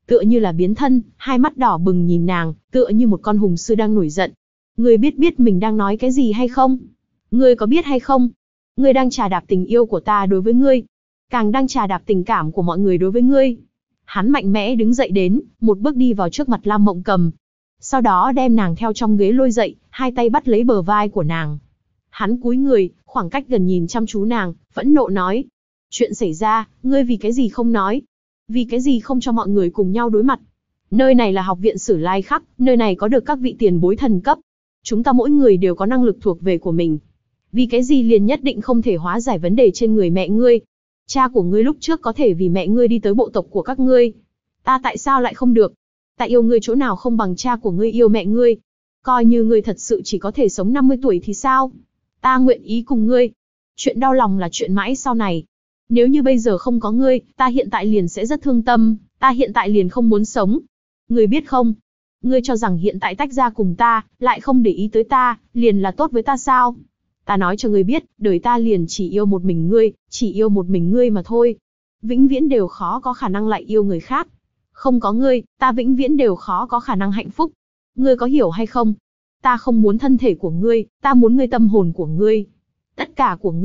tựa như là biến thân, hai mắt đỏ bừng nhìn nàng, tựa như một con hùng sư đang nổi giận. Ngươi biết mình đang nói cái gì hay không? Ngươi có biết hay không? Ngươi đang chà đạp tình yêu của ta đối với ngươi, càng đang chà đạp tình cảm của mọi người đối với ngươi. Hắn mạnh mẽ đứng dậy đến, một bước đi vào trước mặt Lam Mộng Cầm. Sau đó đem nàng theo trong ghế lôi dậy, hai tay bắt lấy bờ vai của nàng. Hắn cúi người, khoảng cách gần nhìn chăm chú nàng, phẫn nộ nói. Chuyện xảy ra, ngươi vì cái gì không nói? Vì cái gì không cho mọi người cùng nhau đối mặt? Nơi này là học viện Sử Lai Khắc, nơi này có được các vị tiền bối thần cấp. Chúng ta mỗi người đều có năng lực thuộc về của mình. Vì cái gì liền nhất định không thể hóa giải vấn đề trên người mẹ ngươi? Cha của ngươi lúc trước có thể vì mẹ ngươi đi tới bộ tộc của các ngươi. Ta tại sao lại không được? Ta yêu ngươi chỗ nào không bằng cha của ngươi yêu mẹ ngươi? Coi như ngươi thật sự chỉ có thể sống 50 tuổi thì sao? Ta nguyện ý cùng ngươi. Chuyện đau lòng là chuyện mãi sau này. Nếu như bây giờ không có ngươi, ta hiện tại liền sẽ rất thương tâm, ta hiện tại liền không muốn sống. Ngươi biết không? Ngươi cho rằng hiện tại tách ra cùng ta, lại không để ý tới ta, liền là tốt với ta sao? Ta nói cho ngươi biết, đời ta liền chỉ yêu một mình ngươi, chỉ yêu một mình ngươi mà thôi. Vĩnh viễn đều khó có khả năng lại yêu người khác. Không có ngươi, ta vĩnh viễn đều khó có khả năng hạnh phúc. Ngươi có hiểu hay không? Ta không muốn thân thể của ngươi, ta muốn ngươi tâm hồn của ngươi. Tất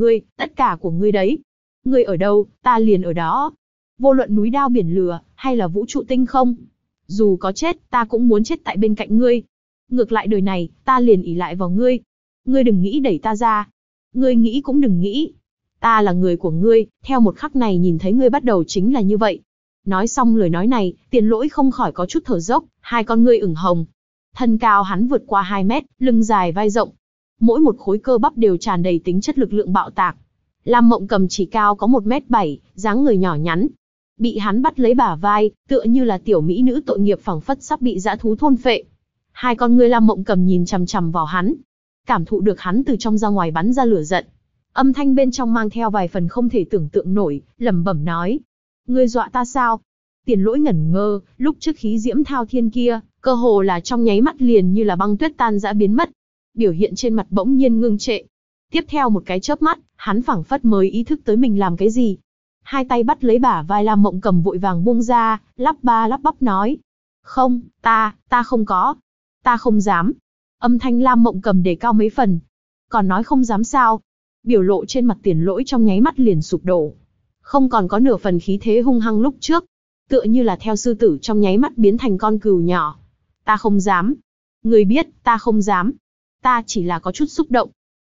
cả của ngươi đấy. Ngươi ở đâu, ta liền ở đó. Vô luận núi đao biển lửa, hay là vũ trụ tinh không. Dù có chết, ta cũng muốn chết tại bên cạnh ngươi. Ngược lại đời này, ta liền ỷ lại vào ngươi. Ngươi đừng nghĩ đẩy ta ra. Ngươi nghĩ cũng đừng nghĩ. Ta là người của ngươi, theo một khắc này nhìn thấy ngươi bắt đầu chính là như vậy. Nói xong lời nói này, Tiền Lỗi không khỏi có chút thở dốc, hai con ngươi ửng hồng. Thân cao hắn vượt qua 2 mét, lưng dài vai rộng. Mỗi một khối cơ bắp đều tràn đầy tính chất lực lượng bạo tạc. Lam Mộng Cầm chỉ cao có 1m7, dáng người nhỏ nhắn. Bị hắn bắt lấy bả vai, tựa như là tiểu mỹ nữ tội nghiệp phảng phất sắp bị dã thú thôn phệ. Hai con ngươi Lam Mộng Cầm nhìn chằm chằm vào hắn, cảm thụ được hắn từ trong ra ngoài bắn ra lửa giận. Âm thanh bên trong mang theo vài phần không thể tưởng tượng nổi, lẩm bẩm nói: "Ngươi dọa ta sao?" Tiền Lỗi ngẩn ngơ, lúc trước khí diễm thao thiên kia, cơ hồ là trong nháy mắt liền như là băng tuyết tan rã biến mất. Biểu hiện trên mặt bỗng nhiên ngưng trệ. Tiếp theo một cái chớp mắt, hắn phảng phất mới ý thức tới mình làm cái gì. Hai tay bắt lấy bả vai Lam Mộng Cầm vội vàng buông ra, lắp ba lắp bắp nói: "Không, ta không có. Ta không dám." Âm thanh Lam Mộng Cầm đề cao mấy phần. "Còn nói không dám sao?" Biểu lộ trên mặt Tiền Lỗi trong nháy mắt liền sụp đổ. Không còn có nửa phần khí thế hung hăng lúc trước. Tựa như là theo sư tử trong nháy mắt biến thành con cừu nhỏ. "Ta không dám. Ngươi biết, ta không dám. Ta chỉ là có chút xúc động.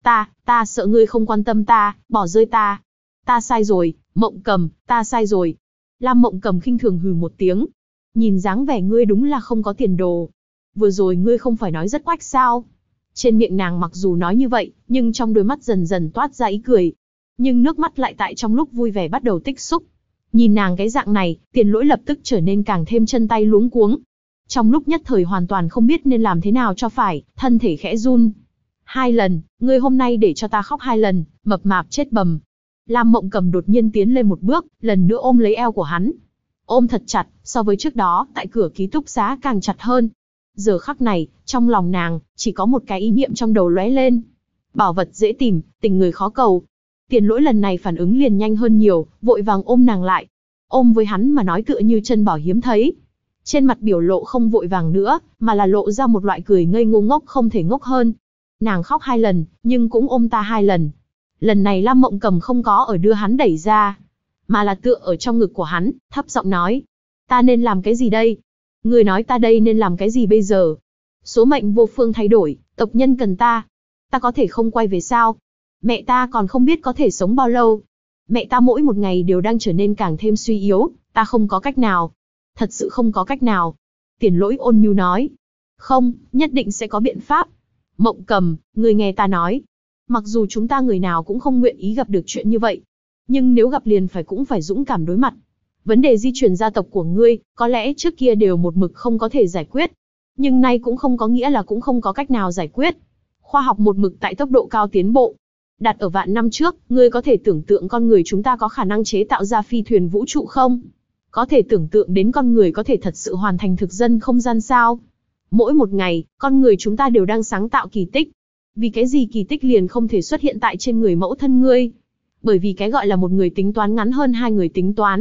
Ta sợ ngươi không quan tâm ta, bỏ rơi ta. Ta sai rồi, Mộng Cầm, ta sai rồi." Lam Mộng Cầm khinh thường hừ một tiếng. "Nhìn dáng vẻ ngươi đúng là không có tiền đồ. Vừa rồi ngươi không phải nói rất oách sao?" Trên miệng nàng mặc dù nói như vậy, nhưng trong đôi mắt dần dần toát ra ý cười. Nhưng nước mắt lại tại trong lúc vui vẻ bắt đầu tích xúc. Nhìn nàng cái dạng này, Tiền Lỗi lập tức trở nên càng thêm chân tay luống cuống. Trong lúc nhất thời hoàn toàn không biết nên làm thế nào cho phải, thân thể khẽ run. "2 lần, ngươi hôm nay để cho ta khóc 2 lần, mập mạp chết bầm." Lam Mộng Cầm đột nhiên tiến lên một bước, lần nữa ôm lấy eo của hắn. Ôm thật chặt, so với trước đó, tại cửa ký túc xá càng chặt hơn. Giờ khắc này, trong lòng nàng, chỉ có một cái ý niệm trong đầu lóe lên. Bảo vật dễ tìm, tình người khó cầu. Tiền Lỗi lần này phản ứng liền nhanh hơn nhiều, vội vàng ôm nàng lại. Ôm với hắn mà nói tựa như chân bảo hiếm thấy. Trên mặt biểu lộ không vội vàng nữa, mà là lộ ra một loại cười ngây ngô ngốc không thể ngốc hơn. Nàng khóc 2 lần, nhưng cũng ôm ta 2 lần. Lần này Lam Mộng Cầm không có ở đưa hắn đẩy ra, mà là tựa ở trong ngực của hắn, thấp giọng nói: "Ta nên làm cái gì đây? Ngươi nói ta đây nên làm cái gì bây giờ? Số mệnh vô phương thay đổi, tộc nhân cần ta. Ta có thể không quay về sao? Mẹ ta còn không biết có thể sống bao lâu. Mẹ ta mỗi một ngày đều đang trở nên càng thêm suy yếu, ta không có cách nào. Thật sự không có cách nào." Tiền Lỗi ôn nhu nói: "Không, nhất định sẽ có biện pháp. Mộng Cầm, ngươi nghe ta nói. Mặc dù chúng ta người nào cũng không nguyện ý gặp được chuyện như vậy, nhưng nếu gặp liền cũng phải dũng cảm đối mặt. Vấn đề di truyền gia tộc của ngươi, có lẽ trước kia đều một mực không có thể giải quyết. Nhưng nay cũng không có nghĩa là cũng không có cách nào giải quyết. Khoa học một mực tại tốc độ cao tiến bộ. Đặt ở vạn năm trước, ngươi có thể tưởng tượng con người chúng ta có khả năng chế tạo ra phi thuyền vũ trụ không? Có thể tưởng tượng đến con người có thể thật sự hoàn thành thực dân không gian sao? Mỗi một ngày, con người chúng ta đều đang sáng tạo kỳ tích. Vì cái gì kỳ tích liền không thể xuất hiện tại trên người mẫu thân ngươi? Bởi vì cái gọi là một người tính toán ngắn hơn 2 người tính toán.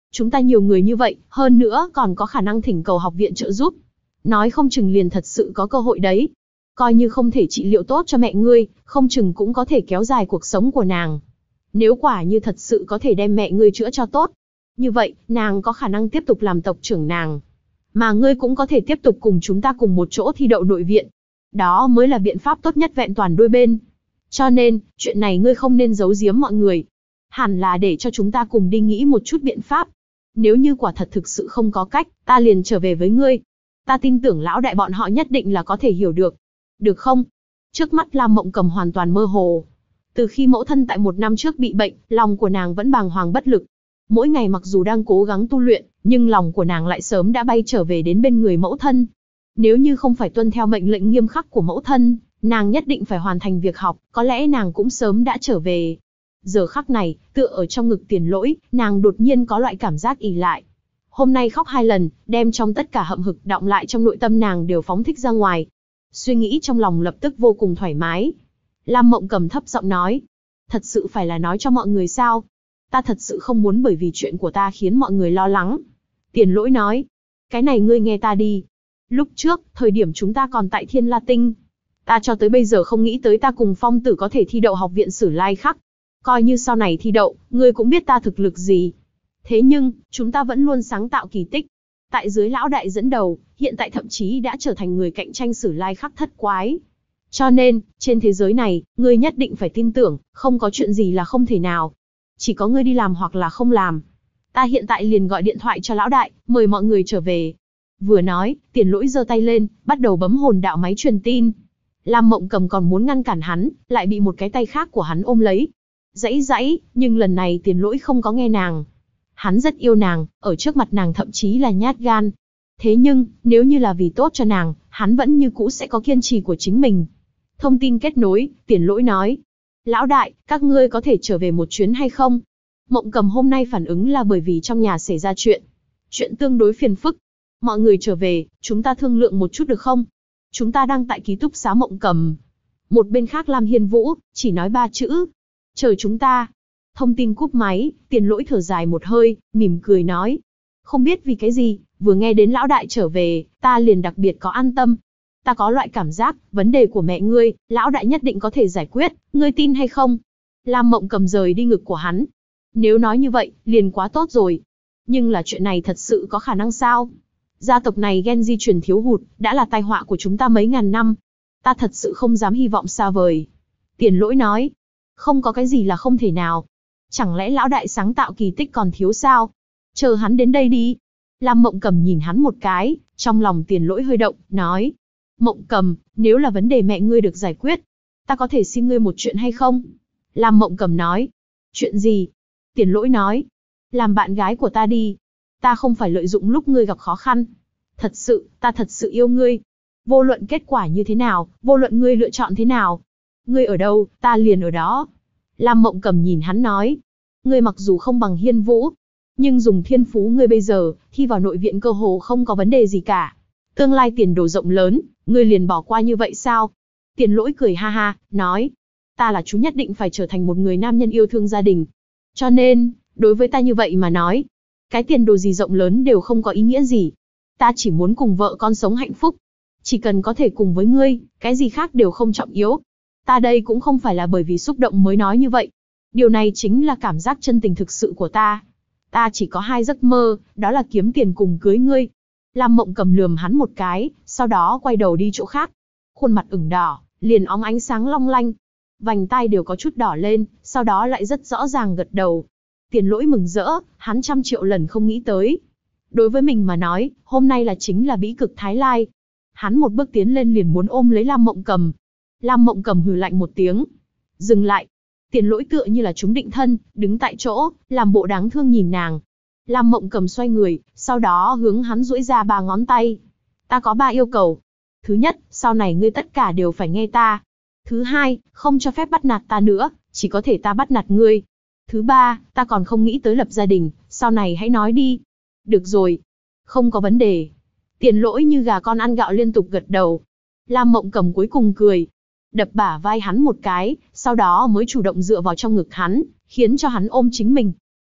Chúng ta nhiều người như vậy, hơn nữa còn có khả năng thỉnh cầu học viện trợ giúp. Nói không chừng liền thật sự có cơ hội đấy. Coi như không thể trị liệu tốt cho mẹ ngươi, không chừng cũng có thể kéo dài cuộc sống của nàng. Nếu quả như thật sự có thể đem mẹ ngươi chữa cho tốt, như vậy, nàng có khả năng tiếp tục làm tộc trưởng nàng. Mà ngươi cũng có thể tiếp tục cùng chúng ta cùng một chỗ thi đậu nội viện. Đó mới là biện pháp tốt nhất vẹn toàn đôi bên. Cho nên, chuyện này ngươi không nên giấu giếm mọi người. Hẳn là để cho chúng ta cùng đi nghĩ một chút biện pháp. Nếu như quả thật thực sự không có cách, ta liền trở về với ngươi. Ta tin tưởng lão đại bọn họ nhất định là có thể hiểu được. Được không? Trước mắt Lam Mộng Cầm hoàn toàn mơ hồ. Từ khi mẫu thân tại 1 năm trước bị bệnh, lòng của nàng vẫn bàng hoàng bất lực. Mỗi ngày mặc dù đang cố gắng tu luyện, nhưng lòng của nàng lại sớm đã bay trở về đến bên người mẫu thân. Nếu như không phải tuân theo mệnh lệnh nghiêm khắc của mẫu thân, nàng nhất định phải hoàn thành việc học, có lẽ nàng cũng sớm đã trở về. Giờ khắc này, tựa ở trong ngực Tiền Lỗi, nàng đột nhiên có loại cảm giác ỉ lại. Hôm nay khóc 2 lần, đem trong tất cả hậm hực đọng lại trong nội tâm nàng đều phóng thích ra ngoài. Suy nghĩ trong lòng lập tức vô cùng thoải mái. Lam Mộng Cầm thấp giọng nói, thật sự phải là nói cho mọi người sao? Ta thật sự không muốn bởi vì chuyện của ta khiến mọi người lo lắng. Tiền Lỗi nói, cái này ngươi nghe ta đi. Lúc trước, thời điểm chúng ta còn tại Thiên La Tinh, ta cho tới bây giờ không nghĩ tới ta cùng Phong Tử có thể thi đậu học viện Sử Lai Khắc. Coi như sau này thi đậu, ngươi cũng biết ta thực lực gì. Thế nhưng, chúng ta vẫn luôn sáng tạo kỳ tích. Tại dưới lão đại dẫn đầu, hiện tại thậm chí đã trở thành người cạnh tranh Sử Lai Khắc thất quái. Cho nên, trên thế giới này, ngươi nhất định phải tin tưởng, không có chuyện gì là không thể nào. Chỉ có ngươi đi làm hoặc là không làm. Ta hiện tại liền gọi điện thoại cho lão đại, mời mọi người trở về. Vừa nói, Tiền Lỗi giơ tay lên, bắt đầu bấm hồn đạo máy truyền tin. Lam Mộng Cầm còn muốn ngăn cản hắn, lại bị một cái tay khác của hắn ôm lấy. Giãy giãy, nhưng lần này Tiền Lỗi không có nghe nàng. Hắn rất yêu nàng, ở trước mặt nàng thậm chí là nhát gan. Thế nhưng, nếu như là vì tốt cho nàng, hắn vẫn như cũ sẽ có kiên trì của chính mình. Thông tin kết nối, Tiền Lỗi nói. Lão đại, các ngươi có thể trở về một chuyến hay không? Mộng Cầm hôm nay phản ứng là bởi vì trong nhà xảy ra chuyện. Chuyện tương đối phiền phức. Mọi người trở về, chúng ta thương lượng một chút được không? Chúng ta đang tại ký túc xá Mộng Cầm. Một bên khác Lam Hiên Vũ, chỉ nói 3 chữ. Chờ chúng ta. Thông tin cúp máy, Tiền Lỗi thở dài một hơi, mỉm cười nói. Không biết vì cái gì, vừa nghe đến lão đại trở về, ta liền đặc biệt có an tâm. Ta có loại cảm giác, vấn đề của mẹ ngươi, lão đại nhất định có thể giải quyết, ngươi tin hay không? Lam Mộng Cầm rời đi ngực của hắn. Nếu nói như vậy, liền quá tốt rồi. Nhưng là chuyện này thật sự có khả năng sao? Gia tộc này gen di truyền thiếu hụt, đã là tai họa của chúng ta mấy ngàn năm. Ta thật sự không dám hy vọng xa vời. Tiền Lỗi nói, không có cái gì là không thể nào. Chẳng lẽ lão đại sáng tạo kỳ tích còn thiếu sao? Chờ hắn đến đây đi. Lam Mộng Cầm nhìn hắn một cái, trong lòng Tiền Lỗi hơi động, nói. Mộng Cầm, nếu là vấn đề mẹ ngươi được giải quyết, ta có thể xin ngươi một chuyện hay không? Lam Mộng Cầm nói. Chuyện gì? Tiền Lỗi nói. Làm bạn gái của ta đi. Ta không phải lợi dụng lúc ngươi gặp khó khăn. Thật sự, ta thật sự yêu ngươi. Vô luận kết quả như thế nào, vô luận ngươi lựa chọn thế nào. Ngươi ở đâu, ta liền ở đó. Lam Mộng Cầm nhìn hắn nói. Ngươi mặc dù không bằng Hiên Vũ, nhưng dùng thiên phú ngươi bây giờ, thi vào nội viện cơ hồ không có vấn đề gì cả. Tương lai tiền đồ rộng lớn, ngươi liền bỏ qua như vậy sao? Tiền Lỗi cười ha ha, nói. Ta là chú nhất định phải trở thành một người nam nhân yêu thương gia đình. Cho nên, đối với ta như vậy mà nói, cái tiền đồ gì rộng lớn đều không có ý nghĩa gì. Ta chỉ muốn cùng vợ con sống hạnh phúc. Chỉ cần có thể cùng với ngươi, cái gì khác đều không trọng yếu. Ta đây cũng không phải là bởi vì xúc động mới nói như vậy. Điều này chính là cảm giác chân tình thực sự của ta. Ta chỉ có 2 giấc mơ, đó là kiếm tiền cùng cưới ngươi. Lam Mộng Cầm lườm hắn một cái, sau đó quay đầu đi chỗ khác. Khuôn mặt ửng đỏ, liền óng ánh sáng long lanh. Vành tai đều có chút đỏ lên, sau đó lại rất rõ ràng gật đầu. Tiền Lỗi mừng rỡ, hắn 100 triệu lần không nghĩ tới. Đối với mình mà nói, hôm nay là chính là bĩ cực Thái Lai. Hắn một bước tiến lên liền muốn ôm lấy Lam Mộng Cầm. Lam Mộng Cầm hừ lạnh một tiếng. Dừng lại. Tiền Lỗi tựa như là trúng định thân, đứng tại chỗ, làm bộ đáng thương nhìn nàng. Lam Mộng Cầm xoay người, sau đó hướng hắn duỗi ra 3 ngón tay. Ta có 3 yêu cầu. Thứ nhất, sau này ngươi tất cả đều phải nghe ta. Thứ hai, không cho phép bắt nạt ta nữa, chỉ có thể ta bắt nạt ngươi. Thứ ba, ta còn không nghĩ tới lập gia đình, sau này hãy nói đi. Được rồi. Không có vấn đề. Tiền Lỗi như gà con ăn gạo liên tục gật đầu. Lam Mộng Cầm cuối cùng cười. Đập bả vai hắn một cái, sau đó mới chủ động dựa vào trong ngực hắn, khiến cho hắn ôm chính mình.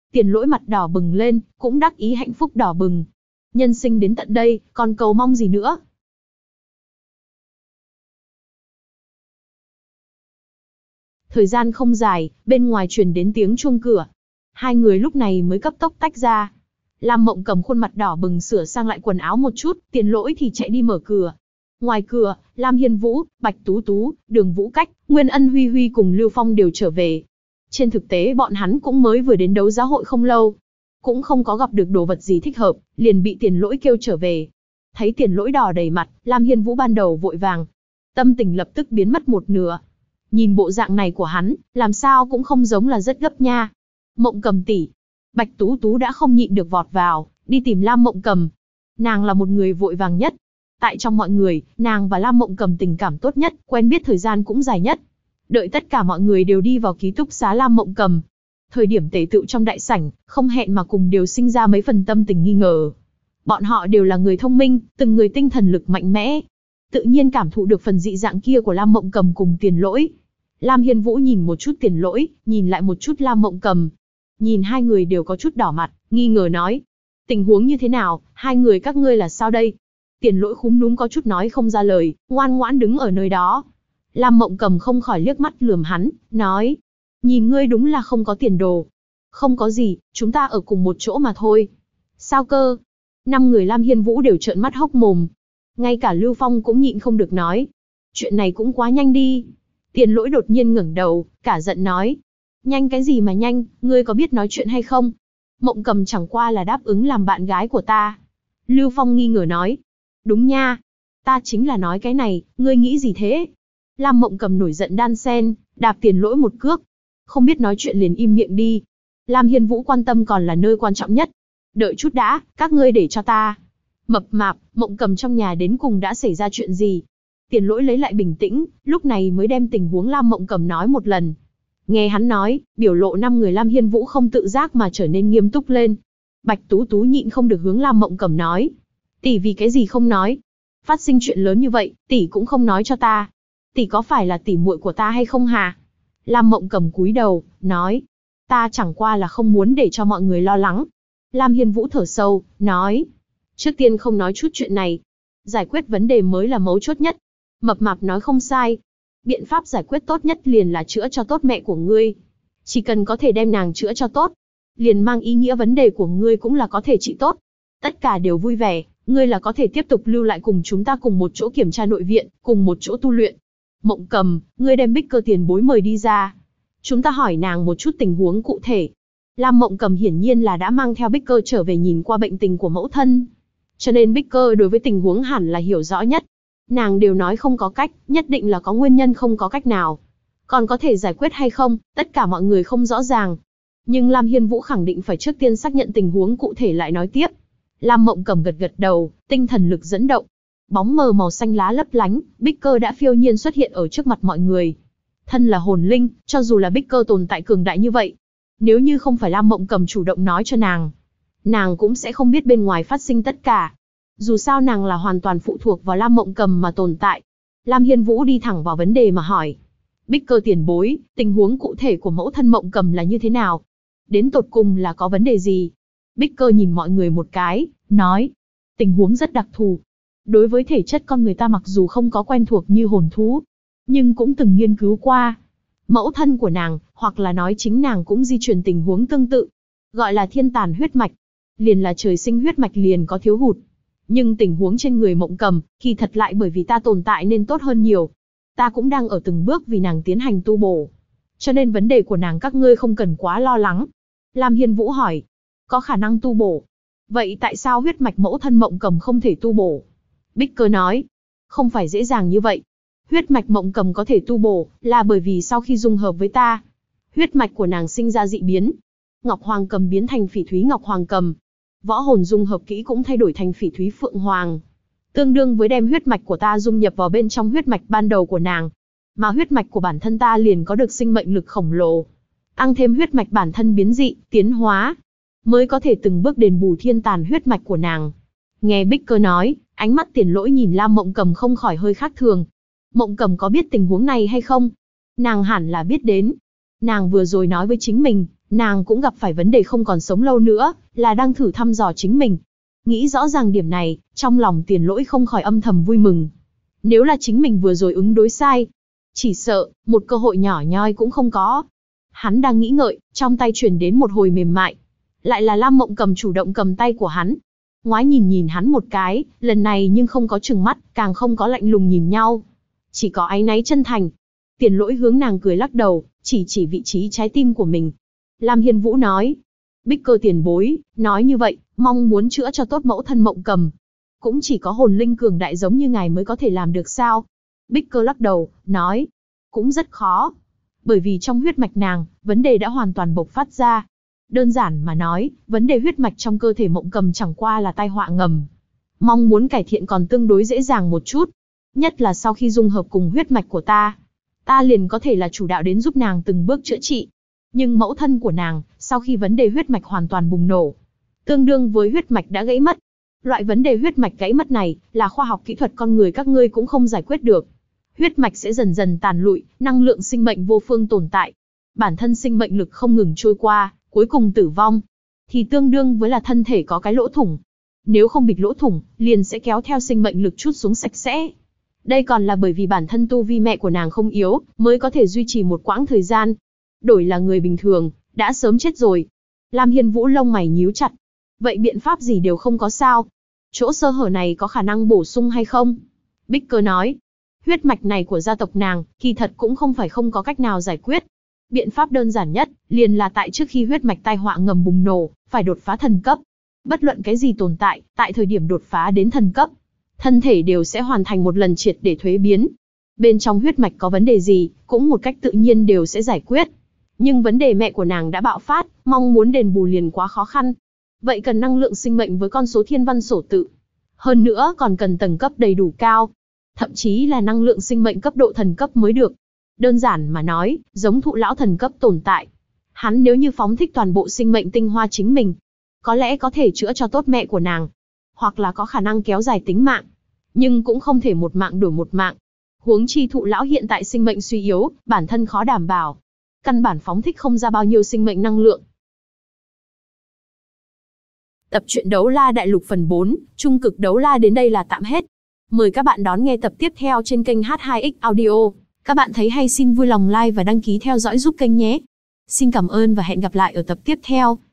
Tiền Lỗi mặt đỏ bừng lên, cũng đắc ý hạnh phúc đỏ bừng. Nhân sinh đến tận đây, còn cầu mong gì nữa? Thời gian không dài, bên ngoài truyền đến tiếng chuông cửa. Hai người lúc này mới cấp tốc tách ra. Lam Mộng Cầm khuôn mặt đỏ bừng sửa sang lại quần áo một chút, Tiền Lỗi thì chạy đi mở cửa. Ngoài cửa, Lam Hiên Vũ, Bạch Tú Tú, Đường Vũ Cách, Nguyên Ân Huy Huy cùng Lưu Phong đều trở về. Trên thực tế bọn hắn cũng mới vừa đến đấu giá hội không lâu. Cũng không có gặp được đồ vật gì thích hợp, liền bị Tiền Lỗi kêu trở về. Thấy Tiền Lỗi đỏ đầy mặt, Lam Hiên Vũ ban đầu vội vàng. Tâm tình lập tức biến mất một nửa. Nhìn bộ dạng này của hắn, làm sao cũng không giống là rất gấp nha. Mộng Cầm tỷ. Bạch Tú Tú đã không nhịn được vọt vào, đi tìm Lam Mộng Cầm. Nàng là một người vội vàng nhất. Tại trong mọi người, nàng và Lam Mộng Cầm tình cảm tốt nhất, quen biết thời gian cũng dài nhất. Đợi tất cả mọi người đều đi vào ký túc xá Lam Mộng Cầm. Thời điểm tề tựu trong đại sảnh, không hẹn mà cùng đều sinh ra mấy phần tâm tình nghi ngờ. Bọn họ đều là người thông minh, từng người tinh thần lực mạnh mẽ. Tự nhiên cảm thụ được phần dị dạng kia của Lam Mộng Cầm cùng Tiền Lỗi. Lam Hiên Vũ nhìn một chút Tiền Lỗi, nhìn lại một chút Lam Mộng Cầm. Nhìn hai người đều có chút đỏ mặt, nghi ngờ nói. Tình huống như thế nào, hai người các ngươi là sao đây? Tiền Lỗi khúm núm có chút nói không ra lời, ngoan ngoãn đứng ở nơi đó. Lam Mộng Cầm không khỏi liếc mắt lườm hắn, nói. Nhìn ngươi đúng là không có tiền đồ. Không có gì, chúng ta ở cùng một chỗ mà thôi. Sao cơ? 5 người Lam Hiên Vũ đều trợn mắt hốc mồm. Ngay cả Lưu Phong cũng nhịn không được nói. Chuyện này cũng quá nhanh đi. Tiền Lỗi đột nhiên ngẩng đầu, cả giận nói. Nhanh cái gì mà nhanh, ngươi có biết nói chuyện hay không? Mộng Cầm chẳng qua là đáp ứng làm bạn gái của ta. Lưu Phong nghi ngờ nói. Đúng nha. Ta chính là nói cái này, ngươi nghĩ gì thế? Lam Mộng Cầm nổi giận đan sen, đạp Tiền Lỗi một cước. Không biết nói chuyện liền im miệng đi. Lam Hiên Vũ quan tâm còn là nơi quan trọng nhất. Đợi chút đã, các ngươi để cho ta. Mập mạp, Mộng Cầm trong nhà đến cùng đã xảy ra chuyện gì? Tiền Lỗi lấy lại bình tĩnh, lúc này mới đem tình huống Lam Mộng Cầm nói một lần. Nghe hắn nói, biểu lộ 5 người Lam Hiên Vũ không tự giác mà trở nên nghiêm túc lên. Bạch Tú Tú nhịn không được hướng Lam Mộng Cầm nói. Tỷ vì cái gì không nói? Phát sinh chuyện lớn như vậy, tỷ cũng không nói cho ta. Tỷ có phải là tỷ muội của ta hay không hả? Lam Mộng Cầm cúi đầu, nói. Ta chẳng qua là không muốn để cho mọi người lo lắng. Lam Hiên Vũ thở sâu, nói. Trước tiên không nói chút chuyện này. Giải quyết vấn đề mới là mấu chốt nhất. Mập mạp nói không sai. Biện pháp giải quyết tốt nhất liền là chữa cho tốt mẹ của ngươi. Chỉ cần có thể đem nàng chữa cho tốt, liền mang ý nghĩa vấn đề của ngươi cũng là có thể trị tốt. Tất cả đều vui vẻ, ngươi là có thể tiếp tục lưu lại cùng chúng ta cùng một chỗ kiểm tra nội viện, cùng một chỗ tu luyện. Mộng Cầm, ngươi đem Bích Cơ tiền bối mời đi ra. Chúng ta hỏi nàng một chút tình huống cụ thể. Lam Mộng Cầm hiển nhiên là đã mang theo Bích Cơ trở về nhìn qua bệnh tình của mẫu thân. Cho nên Bích Cơ đối với tình huống hẳn là hiểu rõ nhất. Nàng đều nói không có cách, nhất định là có nguyên nhân không có cách nào. Còn có thể giải quyết hay không, tất cả mọi người không rõ ràng. Nhưng Lam Hiên Vũ khẳng định phải trước tiên xác nhận tình huống cụ thể lại nói tiếp. Lam Mộng Cầm gật gật đầu, tinh thần lực dẫn động. Bóng mờ màu xanh lá lấp lánh, Bích Cơ đã phiêu nhiên xuất hiện ở trước mặt mọi người. Thân là hồn linh, cho dù là Bích Cơ tồn tại cường đại như vậy, nếu như không phải Lam Mộng Cầm chủ động nói cho nàng cũng sẽ không biết bên ngoài phát sinh tất cả. Dù sao nàng là hoàn toàn phụ thuộc vào Lam Mộng Cầm mà tồn tại. Lam Hiên Vũ đi thẳng vào vấn đề mà hỏi. Bích Cơ tiền bối, tình huống cụ thể của mẫu thân Mộng Cầm là như thế nào? Đến tột cùng là có vấn đề gì? Bích Cơ nhìn mọi người một cái, nói. Tình huống rất đặc thù. Đối với thể chất con người ta mặc dù không có quen thuộc như hồn thú, nhưng cũng từng nghiên cứu qua. Mẫu thân của nàng, hoặc là nói chính nàng cũng di truyền tình huống tương tự. Gọi là thiên tàn huyết mạch. Liền là trời sinh huyết mạch liền có thiếu hụt. Nhưng tình huống trên người Mộng Cầm, kỳ thật lại bởi vì ta tồn tại nên tốt hơn nhiều. Ta cũng đang ở từng bước vì nàng tiến hành tu bổ. Cho nên vấn đề của nàng các ngươi không cần quá lo lắng. Lam Hiên Vũ hỏi. Có khả năng tu bổ. Vậy tại sao huyết mạch mẫu thân Mộng Cầm không thể tu bổ? Bích Cơ nói. Không phải dễ dàng như vậy. Huyết mạch Mộng Cầm có thể tu bổ, là bởi vì sau khi dung hợp với ta, huyết mạch của nàng sinh ra dị biến. Ngọc Hoàng Cầm biến thành Phỉ Thúy Ngọc Hoàng Cầm. Võ hồn dung hợp kỹ cũng thay đổi thành Phỉ Thúy Phượng Hoàng. Tương đương với đem huyết mạch của ta dung nhập vào bên trong huyết mạch ban đầu của nàng. Mà huyết mạch của bản thân ta liền có được sinh mệnh lực khổng lồ. Tăng thêm huyết mạch bản thân biến dị, tiến hóa, mới có thể từng bước đền bù thiên tàn huyết mạch của nàng. Nghe Bích Cơ nói, ánh mắt Tiền Lỗi nhìn Lam Mộng Cầm không khỏi hơi khác thường. Mộng Cầm có biết tình huống này hay không? Nàng hẳn là biết đến. Nàng vừa rồi nói với chính mình, Nàng cũng gặp phải vấn đề không còn sống lâu nữa, là đang thử thăm dò chính mình. Nghĩ rõ ràng điểm này, trong lòng Tiền Lỗi không khỏi âm thầm vui mừng. Nếu là chính mình vừa rồi ứng đối sai, chỉ sợ, một cơ hội nhỏ nhoi cũng không có. Hắn đang nghĩ ngợi, trong tay truyền đến một hồi mềm mại. Lại là Lam Mộng Cầm chủ động cầm tay của hắn. Ngoái nhìn hắn một cái, lần này nhưng không có trừng mắt, càng không có lạnh lùng nhìn nhau. Chỉ có áy náy chân thành. Tiền Lỗi hướng nàng cười lắc đầu, chỉ vị trí trái tim của mình. Lam Hiên Vũ nói, Bích Cơ tiền bối, nói như vậy, mong muốn chữa cho tốt mẫu thân Mộng Cầm. Cũng chỉ có hồn linh cường đại giống như ngài mới có thể làm được sao? Bích Cơ lắc đầu, nói, cũng rất khó. Bởi vì trong huyết mạch nàng, vấn đề đã hoàn toàn bộc phát ra. Đơn giản mà nói, vấn đề huyết mạch trong cơ thể Mộng Cầm chẳng qua là tai họa ngầm. Mong muốn cải thiện còn tương đối dễ dàng một chút. Nhất là sau khi dung hợp cùng huyết mạch của ta liền có thể là chủ đạo đến giúp nàng từng bước chữa trị. Nhưng mẫu thân của nàng, sau khi vấn đề huyết mạch hoàn toàn bùng nổ, tương đương với huyết mạch đã gãy mất. Loại vấn đề huyết mạch gãy mất này, là khoa học kỹ thuật con người các ngươi cũng không giải quyết được. Huyết mạch sẽ dần dần tàn lụi, năng lượng sinh mệnh vô phương tồn tại. Bản thân sinh mệnh lực không ngừng trôi qua, cuối cùng tử vong. Thì tương đương với là thân thể có cái lỗ thủng. Nếu không bịt lỗ thủng, liền sẽ kéo theo sinh mệnh lực trút xuống sạch sẽ. Đây còn là bởi vì bản thân tu vi mẹ của nàng không yếu, mới có thể duy trì một quãng thời gian. Đổi là người bình thường, đã sớm chết rồi. Lam Hiên Vũ lông mày nhíu chặt. Vậy biện pháp gì đều không có sao? Chỗ sơ hở này có khả năng bổ sung hay không? Bích Cơ nói, huyết mạch này của gia tộc nàng, kỳ thật cũng không phải không có cách nào giải quyết. Biện pháp đơn giản nhất, liền là tại trước khi huyết mạch tai họa ngầm bùng nổ, phải đột phá thần cấp. Bất luận cái gì tồn tại, tại thời điểm đột phá đến thần cấp, thân thể đều sẽ hoàn thành một lần triệt để thuế biến. Bên trong huyết mạch có vấn đề gì, cũng một cách tự nhiên đều sẽ giải quyết. Nhưng vấn đề mẹ của nàng đã bạo phát, mong muốn đền bù liền quá khó khăn. Vậy cần năng lượng sinh mệnh với con số thiên văn sổ tự. Hơn nữa còn cần tầng cấp đầy đủ cao. Thậm chí là năng lượng sinh mệnh cấp độ thần cấp mới được. Đơn giản mà nói, giống thụ lão thần cấp tồn tại. Hắn nếu như phóng thích toàn bộ sinh mệnh tinh hoa chính mình, có lẽ có thể chữa cho tốt mẹ của nàng. Hoặc là có khả năng kéo dài tính mạng. Nhưng cũng không thể một mạng đổi một mạng. Huống chi thụ lão hiện tại sinh mệnh suy yếu, bản thân khó đảm bảo. Căn bản phóng thích không ra bao nhiêu sinh mệnh năng lượng. Tập truyện Đấu La Đại Lục phần 4, Trung cực Đấu La đến đây là tạm hết. Mời các bạn đón nghe tập tiếp theo trên kênh H2X Audio. Các bạn thấy hay xin vui lòng like và đăng ký theo dõi giúp kênh nhé. Xin cảm ơn và hẹn gặp lại ở tập tiếp theo.